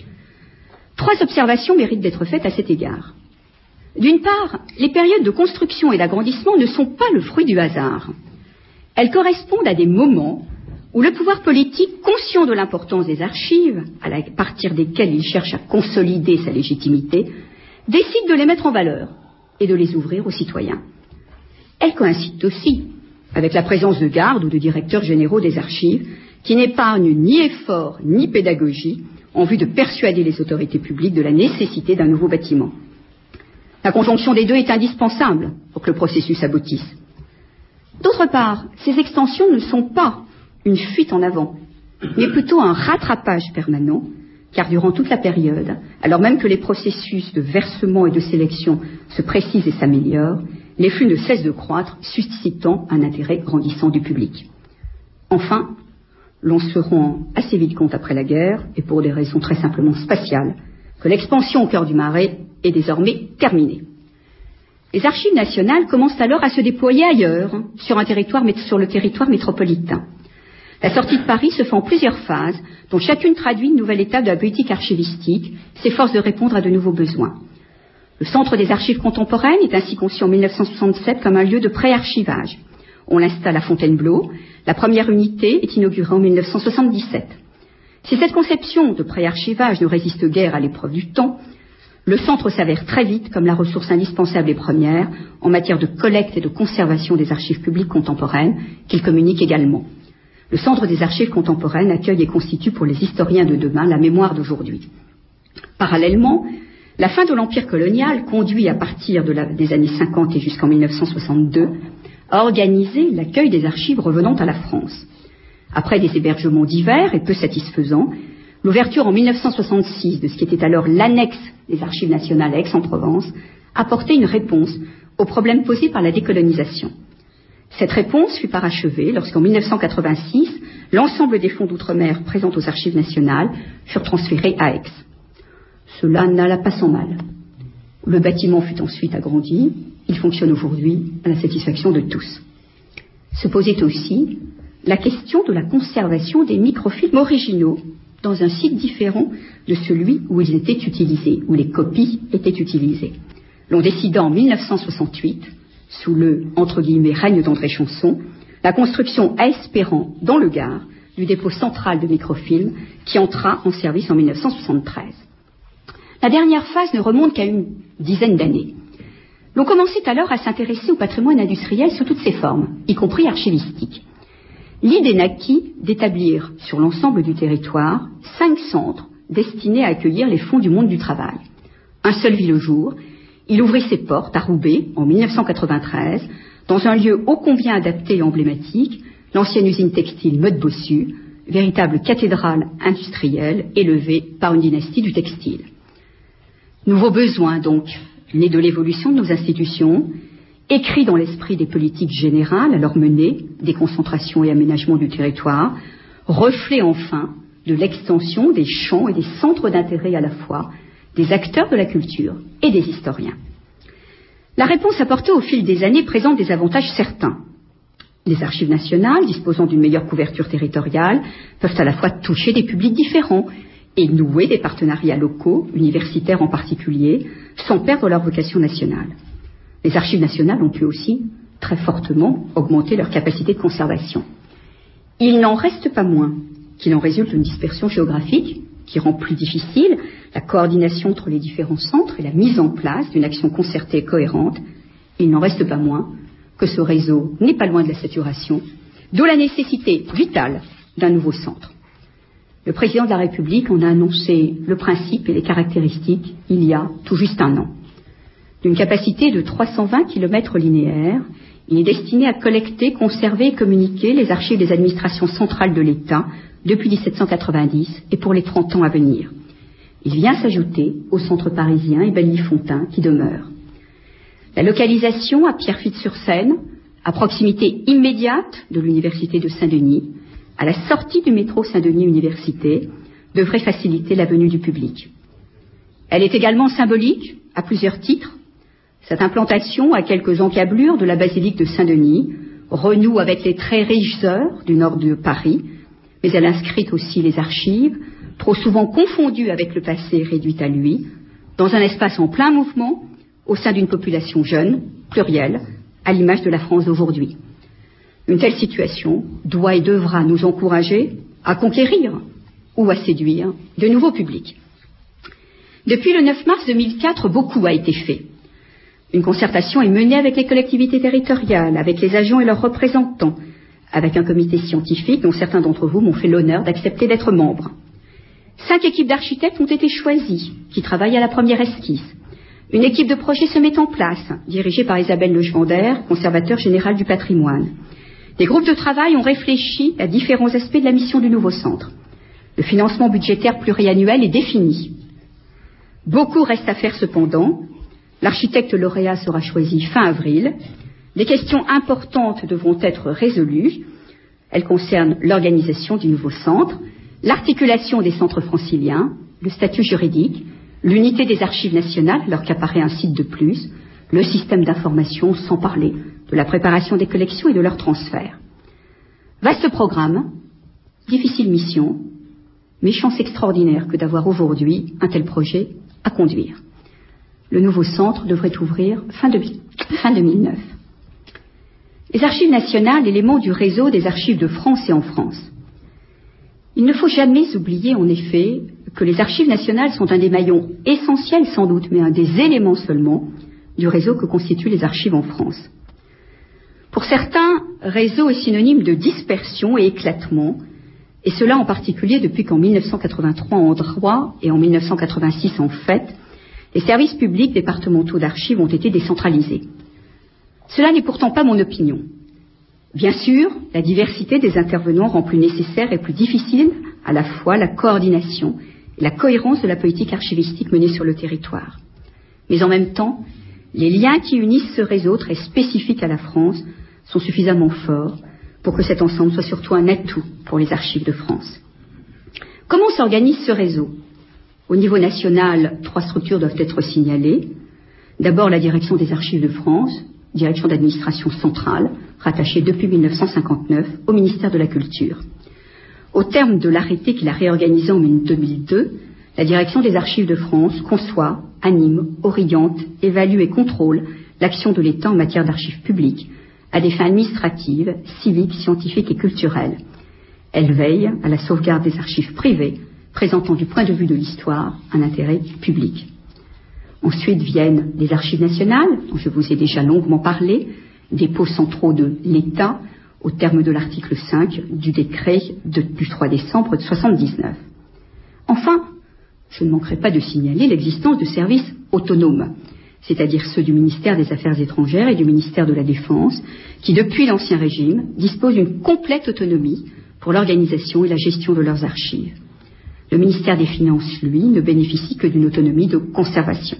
Trois observations méritent d'être faites à cet égard. D'une part, les périodes de construction et d'agrandissement ne sont pas le fruit du hasard. Elles correspondent à des moments où le pouvoir politique, conscient de l'importance des archives, à la, partir desquelles il cherche à consolider sa légitimité, décide de les mettre en valeur et de les ouvrir aux citoyens. Elles coïncident aussi avec la présence de gardes ou de directeurs généraux des archives qui n'épargnent ni effort ni pédagogie en vue de persuader les autorités publiques de la nécessité d'un nouveau bâtiment. La conjonction des deux est indispensable pour que le processus aboutisse. D'autre part, ces extensions ne sont pas une fuite en avant, mais plutôt un rattrapage permanent, car durant toute la période, alors même que les processus de versement et de sélection se précisent et s'améliorent, les flux ne cessent de croître, suscitant un intérêt grandissant du public. Enfin, l'on se rend assez vite compte après la guerre, et pour des raisons très simplement spatiales, que l'expansion au cœur du Marais est désormais terminée. Les archives nationales commencent alors à se déployer ailleurs, sur, un territoire, sur le territoire métropolitain. La sortie de Paris se fait en plusieurs phases, dont chacune traduit une nouvelle étape de la politique archivistique, s'efforce de répondre à de nouveaux besoins. Le Centre des archives contemporaines est ainsi conçu en mille neuf cent soixante-sept comme un lieu de pré-archivage. On l'installe à Fontainebleau. La première unité est inaugurée en mille neuf cent soixante-dix-sept. Si cette conception de pré-archivage ne résiste guère à l'épreuve du temps, le centre s'avère très vite comme la ressource indispensable et première en matière de collecte et de conservation des archives publiques contemporaines, qu'il communique également. Le Centre des archives contemporaines accueille et constitue pour les historiens de demain la mémoire d'aujourd'hui. Parallèlement, la fin de l'empire colonial conduit à partir de la, des années cinquante et jusqu'en mille neuf cent soixante-deux à organiser l'accueil des archives revenant à la France. Après des hébergements divers et peu satisfaisants, l'ouverture en mille neuf cent soixante-six de ce qui était alors l'annexe des archives nationales à Aix-en-Provence apportait une réponse aux problèmes posés par la décolonisation. Cette réponse fut parachevée lorsqu'en mille neuf cent quatre-vingt-six, l'ensemble des fonds d'outre-mer présents aux archives nationales furent transférés à Aix. Cela n'alla pas sans mal. Le bâtiment fut ensuite agrandi. Il fonctionne aujourd'hui à la satisfaction de tous. Se posait aussi la question de la conservation des microfilms originaux dans un site différent de celui où ils étaient utilisés, où les copies étaient utilisées. L'on décida en mille neuf cent soixante-huit, sous le, entre guillemets, règne d'André Chanson, la construction à Espérant, dans le Gard, du dépôt central de microfilms qui entra en service en mille neuf cent soixante-treize. La dernière phase ne remonte qu'à une dizaine d'années. L'on commençait alors à s'intéresser au patrimoine industriel sous toutes ses formes, y compris archivistique. L'idée naquit d'établir sur l'ensemble du territoire cinq centres destinés à accueillir les fonds du monde du travail. Un seul vit le jour. Il ouvrit ses portes à Roubaix en mille neuf cent quatre-vingt-treize, dans un lieu ô combien adapté et emblématique, l'ancienne usine textile Meudbossu, véritable cathédrale industrielle élevée par une dynastie du textile. Nouveaux besoins donc, nés de l'évolution de nos institutions, écrits dans l'esprit des politiques générales alors menées, déconcentration et aménagement du territoire, reflet enfin de l'extension des champs et des centres d'intérêt à la fois des acteurs de la culture et des historiens. La réponse apportée au fil des années présente des avantages certains. Les archives nationales, disposant d'une meilleure couverture territoriale, peuvent à la fois toucher des publics différents et nouer des partenariats locaux, universitaires en particulier, sans perdre leur vocation nationale. Les archives nationales ont pu aussi très fortement augmenter leur capacité de conservation. Il n'en reste pas moins qu'il en résulte une dispersion géographique qui rend plus difficile la coordination entre les différents centres et la mise en place d'une action concertée et cohérente. Il n'en reste pas moins que ce réseau n'est pas loin de la saturation, d'où la nécessité vitale d'un nouveau centre. Le président de la République en a annoncé le principe et les caractéristiques il y a tout juste un an. D'une capacité de trois cent vingt kilomètres linéaires, il est destiné à collecter, conserver et communiquer les archives des administrations centrales de l'État depuis dix-sept cent quatre-vingt-dix et pour les trente ans à venir. Il vient s'ajouter au centre parisien et Belleville-Fontain qui demeure. La localisation à Pierrefitte-sur-Seine, à proximité immédiate de l'université de Saint-Denis, à la sortie du métro Saint-Denis Université, devrait faciliter la venue du public. Elle est également symbolique, à plusieurs titres. Cette implantation, à quelques encablures de la basilique de Saint-Denis, renoue avec les très riches heures du nord de Paris, mais elle inscrit aussi les archives, trop souvent confondues avec le passé réduit à lui, dans un espace en plein mouvement, au sein d'une population jeune, plurielle, à l'image de la France d'aujourd'hui. Une telle situation doit et devra nous encourager à conquérir ou à séduire de nouveaux publics. Depuis le neuf mars deux mille quatre, beaucoup a été fait. Une concertation est menée avec les collectivités territoriales, avec les agents et leurs représentants, avec un comité scientifique dont certains d'entre vous m'ont fait l'honneur d'accepter d'être membres. Cinq équipes d'architectes ont été choisies, qui travaillent à la première esquisse. Une équipe de projet se met en place, dirigée par Isabelle Legevander, conservateur général du patrimoine. Des groupes de travail ont réfléchi à différents aspects de la mission du nouveau centre. Le financement budgétaire pluriannuel est défini. Beaucoup reste à faire cependant. L'architecte lauréat sera choisi fin avril. Des questions importantes devront être résolues. Elles concernent l'organisation du nouveau centre, l'articulation des centres franciliens, le statut juridique, l'unité des archives nationales, alors qu'apparaît un site de plus, le système d'information, sans parler de la préparation des collections et de leur transfert. Vaste programme, difficile mission, mais chance extraordinaire que d'avoir aujourd'hui un tel projet à conduire. Le nouveau centre devrait ouvrir fin, de, fin deux mille neuf. Les archives nationales, éléments du réseau des archives de France et en France. Il ne faut jamais oublier, en effet, que les archives nationales sont un des maillons essentiels, sans doute, mais un des éléments seulement, du réseau que constituent les archives en France. Pour certains, réseau est synonyme de dispersion et éclatement, et cela en particulier depuis qu'en mille neuf cent quatre-vingt-trois en droit et en mille neuf cent quatre-vingt-six en fait, les services publics départementaux d'archives ont été décentralisés. Cela n'est pourtant pas mon opinion. Bien sûr, la diversité des intervenants rend plus nécessaire et plus difficile à la fois la coordination et la cohérence de la politique archivistique menée sur le territoire. Mais en même temps, les liens qui unissent ce réseau très spécifique à la France sont suffisamment forts pour que cet ensemble soit surtout un atout pour les archives de France. Comment s'organise ce réseau ? Au niveau national, trois structures doivent être signalées. D'abord, la direction des archives de France, direction d'administration centrale, rattachée depuis mille neuf cent cinquante-neuf au ministère de la Culture. Au terme de l'arrêté qui l'a réorganisé en deux mille deux, la direction des archives de France conçoit, anime, oriente, évalue et contrôle l'action de l'État en matière d'archives publiques, à des fins administratives, civiques, scientifiques et culturelles. Elle veille à la sauvegarde des archives privées, présentant du point de vue de l'histoire un intérêt public. Ensuite viennent les archives nationales, dont je vous ai déjà longuement parlé, dépôts centraux de l'État, au terme de l'article cinq du décret de, du trois décembre mille neuf cent soixante-dix-neuf. Enfin, je ne manquerai pas de signaler l'existence de services autonomes, c'est-à-dire ceux du ministère des Affaires étrangères et du ministère de la Défense, qui, depuis l'Ancien Régime, disposent d'une complète autonomie pour l'organisation et la gestion de leurs archives. Le ministère des Finances, lui, ne bénéficie que d'une autonomie de conservation.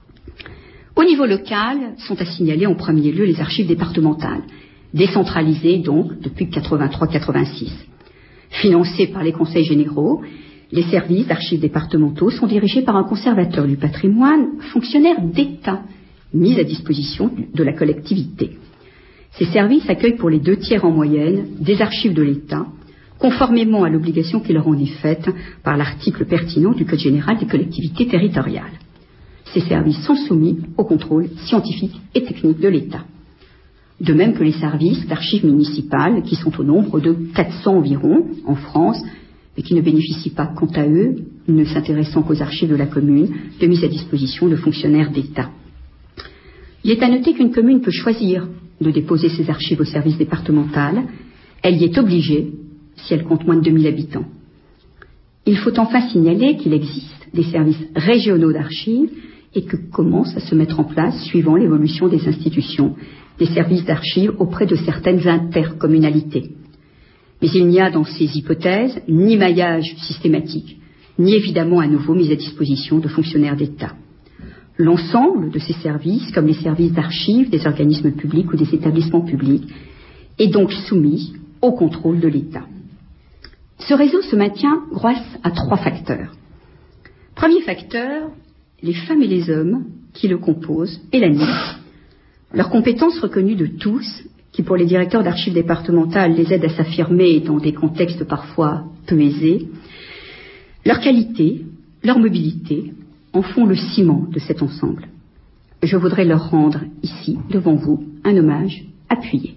Au niveau local, sont à signaler en premier lieu les archives départementales, décentralisées donc depuis quatre-vingt-trois quatre-vingt-six. Financées par les conseils généraux, les services d'archives départementaux sont dirigés par un conservateur du patrimoine, fonctionnaire d'État, mis à disposition de la collectivité. Ces services accueillent pour les deux tiers en moyenne des archives de l'État, conformément à l'obligation qui leur en est faite par l'article pertinent du Code général des collectivités territoriales. Ces services sont soumis au contrôle scientifique et technique de l'État. De même que les services d'archives municipales, qui sont au nombre de quatre cents environ en France, mais qui ne bénéficient pas, quant à eux, ne s'intéressant qu'aux archives de la commune, de mise à disposition de fonctionnaires d'État. Il est à noter qu'une commune peut choisir de déposer ses archives au service départemental. Elle y est obligée si elle compte moins de deux mille habitants. Il faut enfin signaler qu'il existe des services régionaux d'archives et que commencent à se mettre en place, suivant l'évolution des institutions, des services d'archives auprès de certaines intercommunalités. Mais il n'y a dans ces hypothèses ni maillage systématique, ni évidemment à nouveau mise à disposition de fonctionnaires d'État. L'ensemble de ces services, comme les services d'archives des organismes publics ou des établissements publics, est donc soumis au contrôle de l'État. Ce réseau se maintient grâce à trois facteurs. Premier facteur, les femmes et les hommes qui le composent et l'animent. Leurs compétences reconnues de tous, qui pour les directeurs d'archives départementales les aident à s'affirmer dans des contextes parfois peu aisés, leur qualité, leur mobilité en font le ciment de cet ensemble. Je voudrais leur rendre ici, devant vous, un hommage appuyé.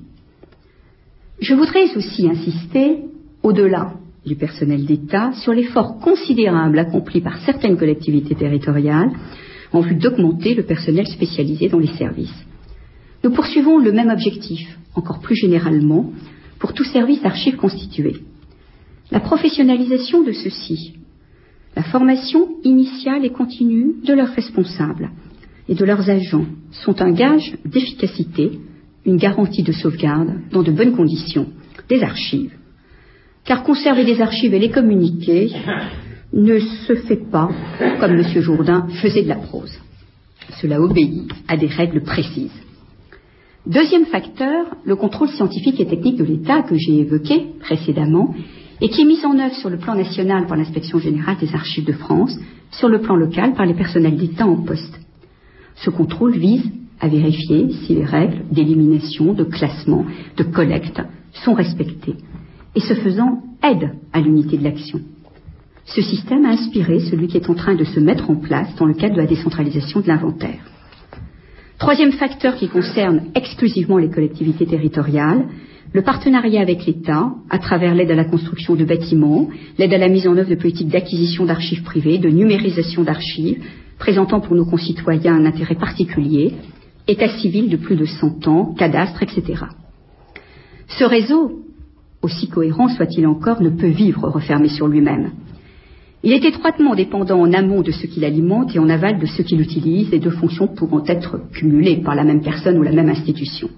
Je voudrais aussi insister, au-delà du personnel d'État, sur l'effort considérable accompli par certaines collectivités territoriales en vue d'augmenter le personnel spécialisé dans les services. Nous poursuivons le même objectif, encore plus généralement, pour tout service d'archives constitué. La professionnalisation de ceux-ci, la formation initiale et continue de leurs responsables et de leurs agents sont un gage d'efficacité, une garantie de sauvegarde dans de bonnes conditions des archives. Car conserver des archives et les communiquer ne se fait pas comme M. Jourdain faisait de la prose. Cela obéit à des règles précises. Deuxième facteur, le contrôle scientifique et technique de l'État que j'ai évoqué précédemment et qui est mis en œuvre sur le plan national par l'Inspection générale des archives de France, sur le plan local par les personnels d'État en poste. Ce contrôle vise à vérifier si les règles d'élimination, de classement, de collecte sont respectées et ce faisant aide à l'unité de l'action. Ce système a inspiré celui qui est en train de se mettre en place dans le cadre de la décentralisation de l'inventaire. Troisième facteur qui concerne exclusivement les collectivités territoriales, le partenariat avec l'État à travers l'aide à la construction de bâtiments, l'aide à la mise en œuvre de politiques d'acquisition d'archives privées, de numérisation d'archives, présentant pour nos concitoyens un intérêt particulier, état civil de plus de cent ans, cadastre, et cetera. Ce réseau, aussi cohérent soit-il encore, ne peut vivre refermé sur lui-même. Il est étroitement dépendant en amont de ceux qui l'alimentent et en aval de ceux qui l'utilisent, les deux fonctions pouvant être cumulées par la même personne ou la même institution.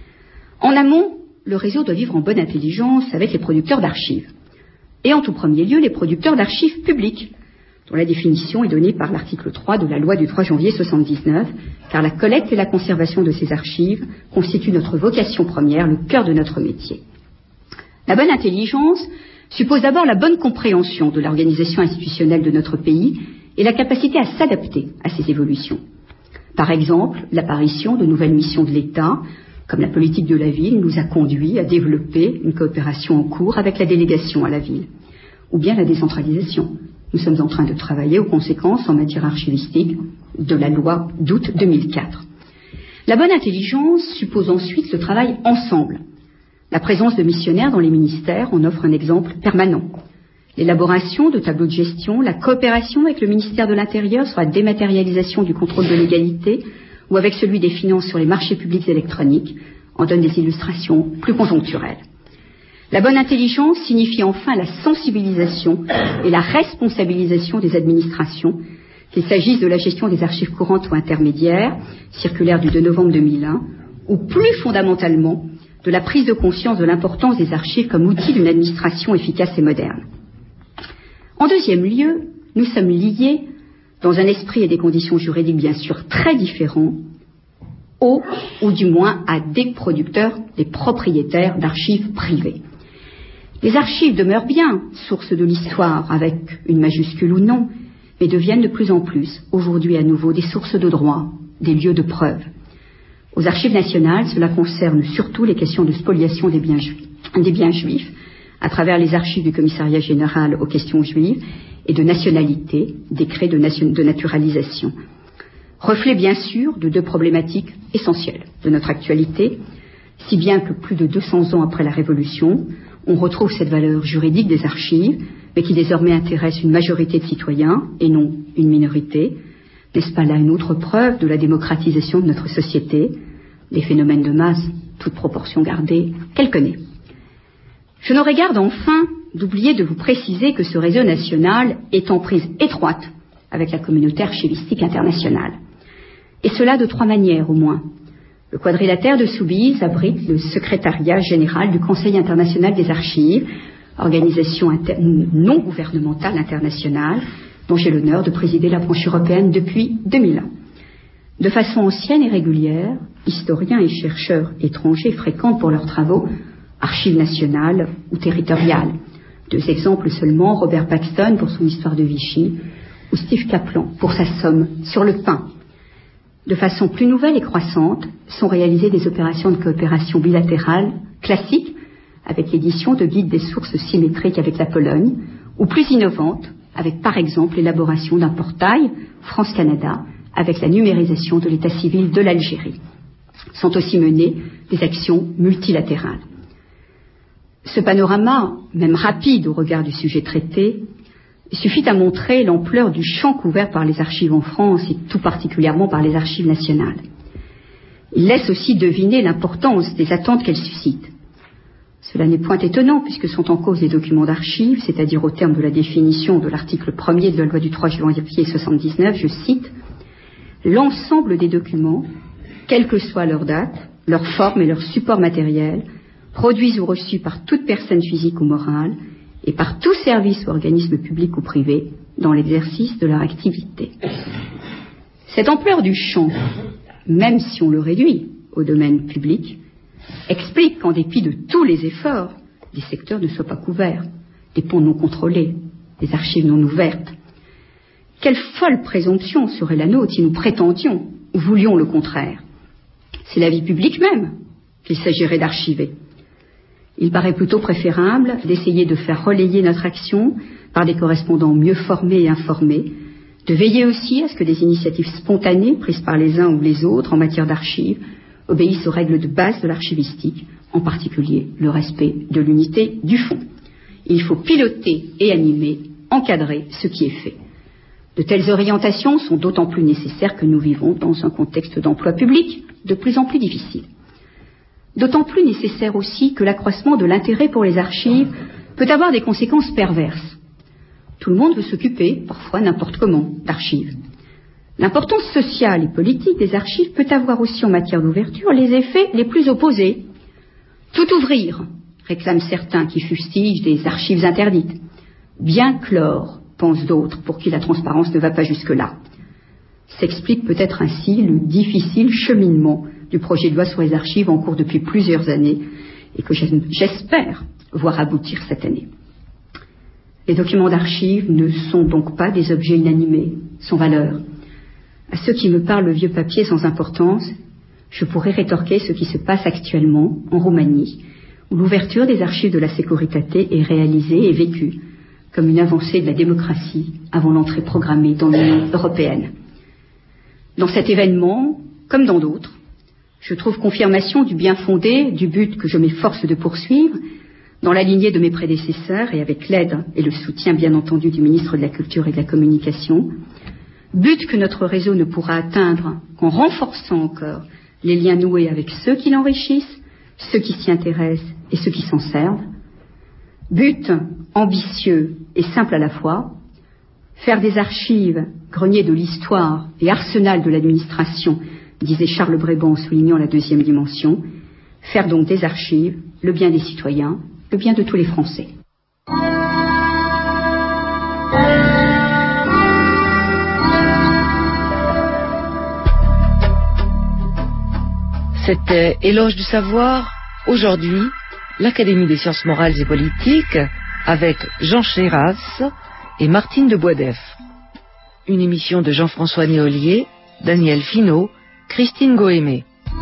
En amont, le réseau doit vivre en bonne intelligence avec les producteurs d'archives. Et en tout premier lieu, les producteurs d'archives publiques, dont la définition est donnée par l'article trois de la loi du trois janvier soixante-dix-neuf, car la collecte et la conservation de ces archives constituent notre vocation première, le cœur de notre métier. La bonne intelligence suppose d'abord la bonne compréhension de l'organisation institutionnelle de notre pays et la capacité à s'adapter à ces évolutions. Par exemple, l'apparition de nouvelles missions de l'État, comme la politique de la ville, nous a conduit à développer une coopération en cours avec la délégation à la ville, ou bien la décentralisation. Nous sommes en train de travailler aux conséquences en matière archivistique de la loi d'août deux mille quatre. La bonne intelligence suppose ensuite le travail ensemble. La présence de missionnaires dans les ministères en offre un exemple permanent. L'élaboration de tableaux de gestion, la coopération avec le ministère de l'Intérieur sur la dématérialisation du contrôle de légalité ou avec celui des finances sur les marchés publics électroniques en donnent des illustrations plus conjoncturelles. La bonne intelligence signifie enfin la sensibilisation et la responsabilisation des administrations, qu'il s'agisse de la gestion des archives courantes ou intermédiaires, circulaire du deux novembre deux mille un, ou plus fondamentalement de la prise de conscience de l'importance des archives comme outil d'une administration efficace et moderne. En deuxième lieu, nous sommes liés, dans un esprit et des conditions juridiques bien sûr très différents, aux, ou du moins à des producteurs, des propriétaires d'archives privées. Les archives demeurent bien source de l'histoire, avec une majuscule ou non, mais deviennent de plus en plus, aujourd'hui à nouveau, des sources de droit, des lieux de preuve. Aux archives nationales, cela concerne surtout les questions de spoliation des biens juifs, des biens juifs à travers les archives du commissariat général aux questions juives et de nationalité, décrets de, nation, de naturalisation. Reflet bien sûr de deux problématiques essentielles de notre actualité, si bien que plus de deux cents ans après la Révolution, on retrouve cette valeur juridique des archives, mais qui désormais intéresse une majorité de citoyens et non une minorité. N'est-ce pas là une autre preuve de la démocratisation de notre société, des phénomènes de masse, toute proportion gardée, qu'elle connaît. Je n'aurais garde enfin d'oublier de vous préciser que ce réseau national est en prise étroite avec la communauté archivistique internationale. Et cela de trois manières au moins. Le quadrilatère de Soubise abrite le secrétariat général du Conseil international des archives, organisation inter- non gouvernementale internationale, dont j'ai l'honneur de présider la branche européenne depuis deux mille un. De façon ancienne et régulière, historiens et chercheurs étrangers fréquentent pour leurs travaux archives nationales ou territoriales. Deux exemples seulement, Robert Paxton pour son Histoire de Vichy ou Steve Kaplan pour sa Somme sur le pain. De façon plus nouvelle et croissante, sont réalisées des opérations de coopération bilatérale classiques avec l'édition de guides des sources symétriques avec la Pologne, ou plus innovantes, avec par exemple l'élaboration d'un portail France-Canada avec la numérisation de l'état civil de l'Algérie. Sont aussi menées des actions multilatérales. Ce panorama, même rapide au regard du sujet traité, suffit à montrer l'ampleur du champ couvert par les archives en France et tout particulièrement par les archives nationales. Il laisse aussi deviner l'importance des attentes qu'elles suscitent. Cela n'est point étonnant puisque sont en cause des documents d'archives, c'est-à-dire au terme de la définition de l'article premier de la loi du trois juin soixante-dix-neuf, je cite, « L'ensemble des documents, quelle que soit leur date, leur forme et leur support matériel, produits ou reçus par toute personne physique ou morale et par tout service ou organisme public ou privé dans l'exercice de leur activité. » Cette ampleur du champ, même si on le réduit au domaine public, explique qu'en dépit de tous les efforts, les secteurs ne soient pas couverts, des ponts non contrôlés, des archives non ouvertes. Quelle folle présomption serait la nôtre si nous prétendions ou voulions le contraire. C'est la vie publique même qu'il s'agirait d'archiver. Il paraît plutôt préférable d'essayer de faire relayer notre action par des correspondants mieux formés et informés, de veiller aussi à ce que des initiatives spontanées prises par les uns ou les autres en matière d'archives obéissent aux règles de base de l'archivistique, en particulier le respect de l'unité du fond. Il faut piloter et animer, encadrer ce qui est fait. De telles orientations sont d'autant plus nécessaires que nous vivons dans un contexte d'emploi public de plus en plus difficile. D'autant plus nécessaire aussi que l'accroissement de l'intérêt pour les archives peut avoir des conséquences perverses. Tout le monde veut s'occuper, parfois n'importe comment, d'archives. L'importance sociale et politique des archives peut avoir aussi en matière d'ouverture les effets les plus opposés. Tout ouvrir, réclament certains qui fustigent des archives interdites. Bien clore, pensent d'autres, pour qui la transparence ne va pas jusque-là. S'explique peut-être ainsi le difficile cheminement du projet de loi sur les archives en cours depuis plusieurs années et que j'espère voir aboutir cette année. Les documents d'archives ne sont donc pas des objets inanimés, sans valeur. À ceux qui me parlent le vieux papier sans importance, je pourrais rétorquer ce qui se passe actuellement en Roumanie, où l'ouverture des archives de la Securitate est réalisée et vécue comme une avancée de la démocratie avant l'entrée programmée dans l'Union européenne. Dans cet événement, comme dans d'autres, je trouve confirmation du bien fondé du but que je m'efforce de poursuivre dans la lignée de mes prédécesseurs et avec l'aide et le soutien bien entendu du ministre de la Culture et de la Communication, but que notre réseau ne pourra atteindre qu'en renforçant encore les liens noués avec ceux qui l'enrichissent, ceux qui s'y intéressent et ceux qui s'en servent. But ambitieux et simple à la fois, faire des archives, grenier de l'histoire et arsenal de l'administration, disait Charles Bréban en soulignant la deuxième dimension, faire donc des archives le bien des citoyens, le bien de tous les Français. C'était Éloge du savoir. Aujourd'hui, l'Académie des sciences morales et politiques avec Jean Chéras et Martine de Boisdef. Une émission de Jean-François Néolier, Daniel Finot, Christine Goémé.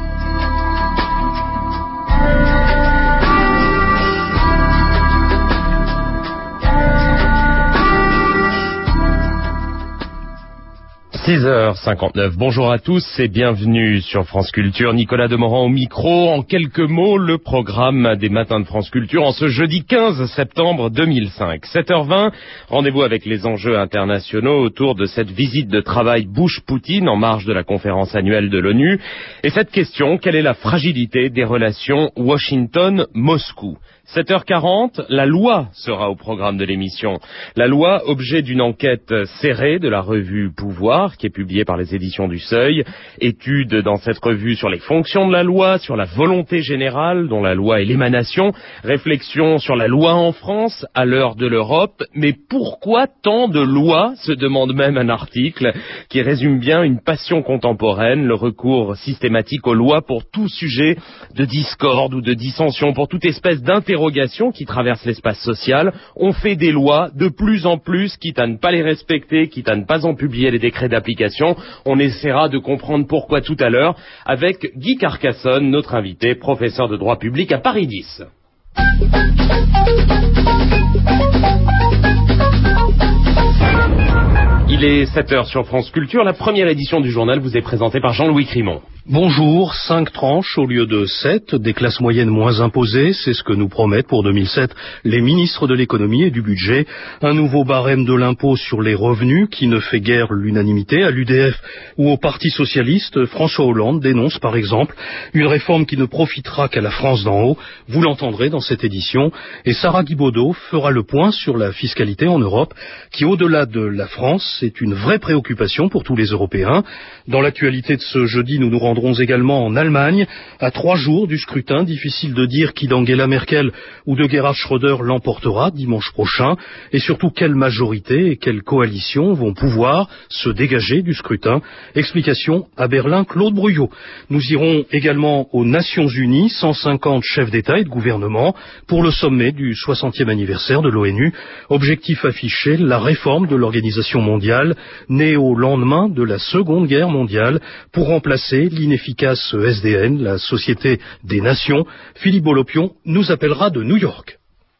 six heures cinquante-neuf. Bonjour à tous et bienvenue sur France Culture. Nicolas Demorand au micro. En quelques mots, le programme des matins de France Culture en ce jeudi quinze septembre deux mille cinq. sept heures vingt, rendez-vous avec les enjeux internationaux autour de cette visite de travail Bush-Poutine en marge de la conférence annuelle de l'ONU. Et cette question, quelle est la fragilité des relations Washington-Moscou ? sept heures quarante, la loi sera au programme de l'émission. La loi, objet d'une enquête serrée de la revue Pouvoir, qui est publiée par les éditions du Seuil. Étude dans cette revue sur les fonctions de la loi, sur la volonté générale dont la loi est l'émanation. Réflexion sur la loi en France, à l'heure de l'Europe. Mais pourquoi tant de lois, se demande même un article, qui résume bien une passion contemporaine, le recours systématique aux lois pour tout sujet de discorde ou de dissension, pour toute espèce d'interrogation qui traverse l'espace social. On fait des lois de plus en plus, quitte à ne pas les respecter, quitte à ne pas en publier les décrets d'application. On essaiera de comprendre pourquoi tout à l'heure avec Guy Carcassonne, notre invité, professeur de droit public à Paris dix. Il est sept heures sur France Culture. La première édition du journal vous est présentée par Jean-Louis Crimon. Bonjour, cinq tranches au lieu de sept, des classes moyennes moins imposées, c'est ce que nous promettent pour deux mille sept les ministres de l'économie et du budget. Un nouveau barème de l'impôt sur les revenus qui ne fait guère l'unanimité. À l'U D F ou au Parti socialiste, François Hollande dénonce par exemple une réforme qui ne profitera qu'à la France d'en haut. Vous l'entendrez dans cette édition. Et Sarah Guibaudot fera le point sur la fiscalité en Europe qui, au-delà de la France, est une vraie préoccupation pour tous les Européens. Dans l'actualité de ce jeudi, nous nous rendons également en Allemagne, à trois jours du scrutin. Difficile de dire qui d'Angela Merkel ou de Gerhard Schröder l'emportera dimanche prochain, et surtout quelle majorité et quelle coalition vont pouvoir se dégager du scrutin. Explication à Berlin, Claude Bruyot. Nous irons également aux Nations Unies, cent cinquante chefs d'État et de gouvernement pour le sommet du soixantième anniversaire de l'ONU. Objectif affiché, la réforme de l'organisation mondiale, née au lendemain de la Seconde Guerre mondiale, pour remplacer l'inefficace S D N, la Société des Nations. Philippe Bolopion nous appellera de New York.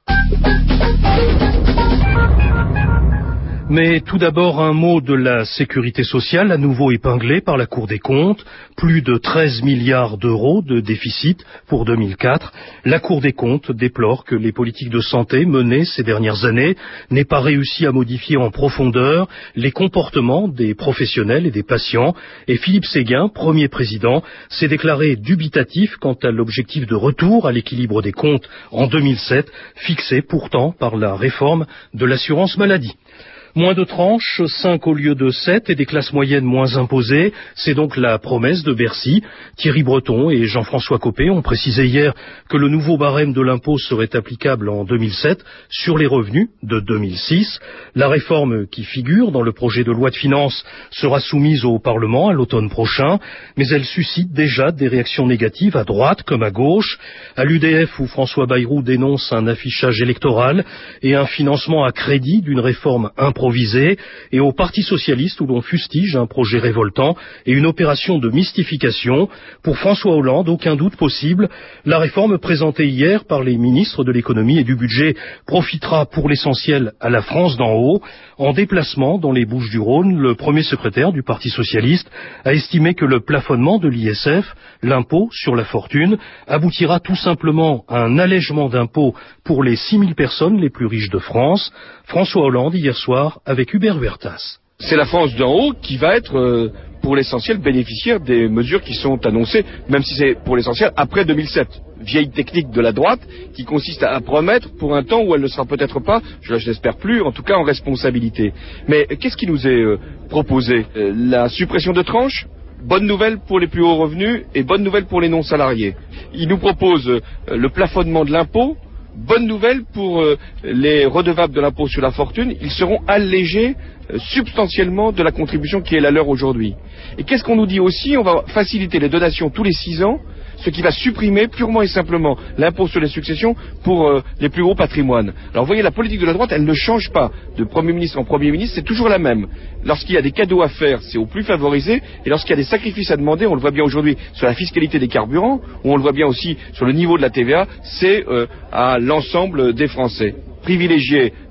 Mais tout d'abord un mot de la sécurité sociale, à nouveau épinglée par la Cour des comptes. Plus de treize milliards d'euros de déficit pour deux mille quatre. La Cour des comptes déplore que les politiques de santé menées ces dernières années n'aient pas réussi à modifier en profondeur les comportements des professionnels et des patients. Et Philippe Séguin, premier président, s'est déclaré dubitatif quant à l'objectif de retour à l'équilibre des comptes en deux mille sept, fixé pourtant par la réforme de l'assurance maladie. Moins de tranches, cinq au lieu de sept, et des classes moyennes moins imposées. C'est donc la promesse de Bercy. Thierry Breton et Jean-François Copé ont précisé hier que le nouveau barème de l'impôt serait applicable en deux mille sept sur les revenus de deux mille six. La réforme qui figure dans le projet de loi de finances sera soumise au Parlement à l'automne prochain, mais elle suscite déjà des réactions négatives à droite comme à gauche. À l'U D F, où François Bayrou dénonce un affichage électoral et un financement à crédit d'une réforme improvisée, et au Parti socialiste où l'on fustige un projet révoltant et une opération de mystification. Pour François Hollande, aucun doute possible, la réforme présentée hier par les ministres de l'économie et du budget profitera pour l'essentiel à la France d'en haut. En déplacement dans les Bouches-du-Rhône, le premier secrétaire du Parti socialiste a estimé que le plafonnement de l'I S F, l'impôt sur la fortune, aboutira tout simplement à un allègement d'impôt pour les six mille personnes les plus riches de France. François Hollande hier soir avec Hubert Huertas. C'est la France d'en haut qui va être, euh, pour l'essentiel, bénéficiaire des mesures qui sont annoncées, même si c'est pour l'essentiel après deux mille sept. Vieille technique de la droite qui consiste à promettre pour un temps où elle ne sera peut-être pas, je l'espère plus, en tout cas en responsabilité. Mais qu'est-ce qui nous est euh, proposé euh, La suppression de tranches ? Bonne nouvelle pour les plus hauts revenus et bonne nouvelle pour les non-salariés. Il nous propose euh, le plafonnement de l'impôt. Bonne nouvelle pour euh, les redevables de l'impôt sur la fortune, ils seront allégés euh, substantiellement de la contribution qui est la leur aujourd'hui. Et qu'est-ce qu'on nous dit aussi ? On va faciliter les donations tous les six ans, ce qui va supprimer purement et simplement l'impôt sur les successions pour euh, les plus gros patrimoines. Alors vous voyez, la politique de la droite, elle ne change pas. De Premier ministre en Premier ministre, c'est toujours la même. Lorsqu'il y a des cadeaux à faire, c'est aux plus favorisés, et lorsqu'il y a des sacrifices à demander, on le voit bien aujourd'hui sur la fiscalité des carburants, ou on le voit bien aussi sur le niveau de la T V A, c'est euh, à l'ensemble des Français. Privilégier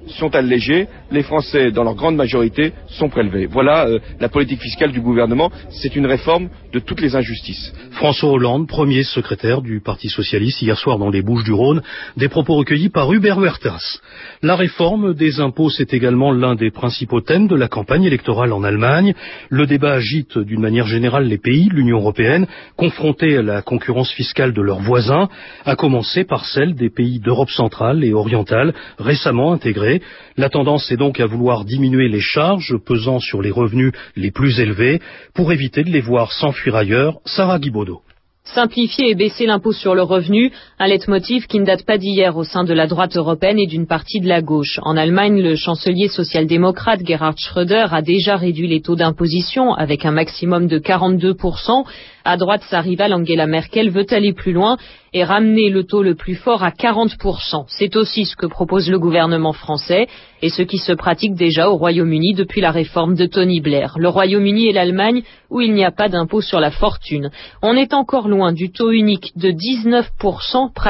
sont allégés, les Français, dans leur grande majorité, sont prélevés. Voilà euh, la politique fiscale du gouvernement. C'est une réforme de toutes les injustices. François Hollande, premier secrétaire du Parti socialiste, hier soir dans les Bouches-du-Rhône, des propos recueillis par Hubert Huertas. La réforme des impôts, c'est également l'un des principaux thèmes de la campagne électorale en Allemagne. Le débat agite d'une manière générale les pays de l'Union européenne, confrontés à la concurrence fiscale de leurs voisins, à commencer par celle des pays d'Europe centrale et orientale, récemment intégrés. La tendance est donc à vouloir diminuer les charges pesant sur les revenus les plus élevés pour éviter de les voir s'enfuir ailleurs. Sarah Guibaudot. Simplifier et baisser l'impôt sur le revenu, un leitmotiv qui ne date pas d'hier au sein de la droite européenne et d'une partie de la gauche. En Allemagne, le chancelier social-démocrate Gerhard Schröder a déjà réduit les taux d'imposition avec un maximum de quarante-deux pour cent. À droite, sa rivale Angela Merkel veut aller plus loin et ramener le taux le plus fort à quarante pour cent. C'est aussi ce que propose le gouvernement français et ce qui se pratique déjà au Royaume-Uni depuis la réforme de Tony Blair. Le Royaume-Uni et l'Allemagne où il n'y a pas d'impôt sur la fortune. On est encore loin du taux unique de dix-neuf pour cent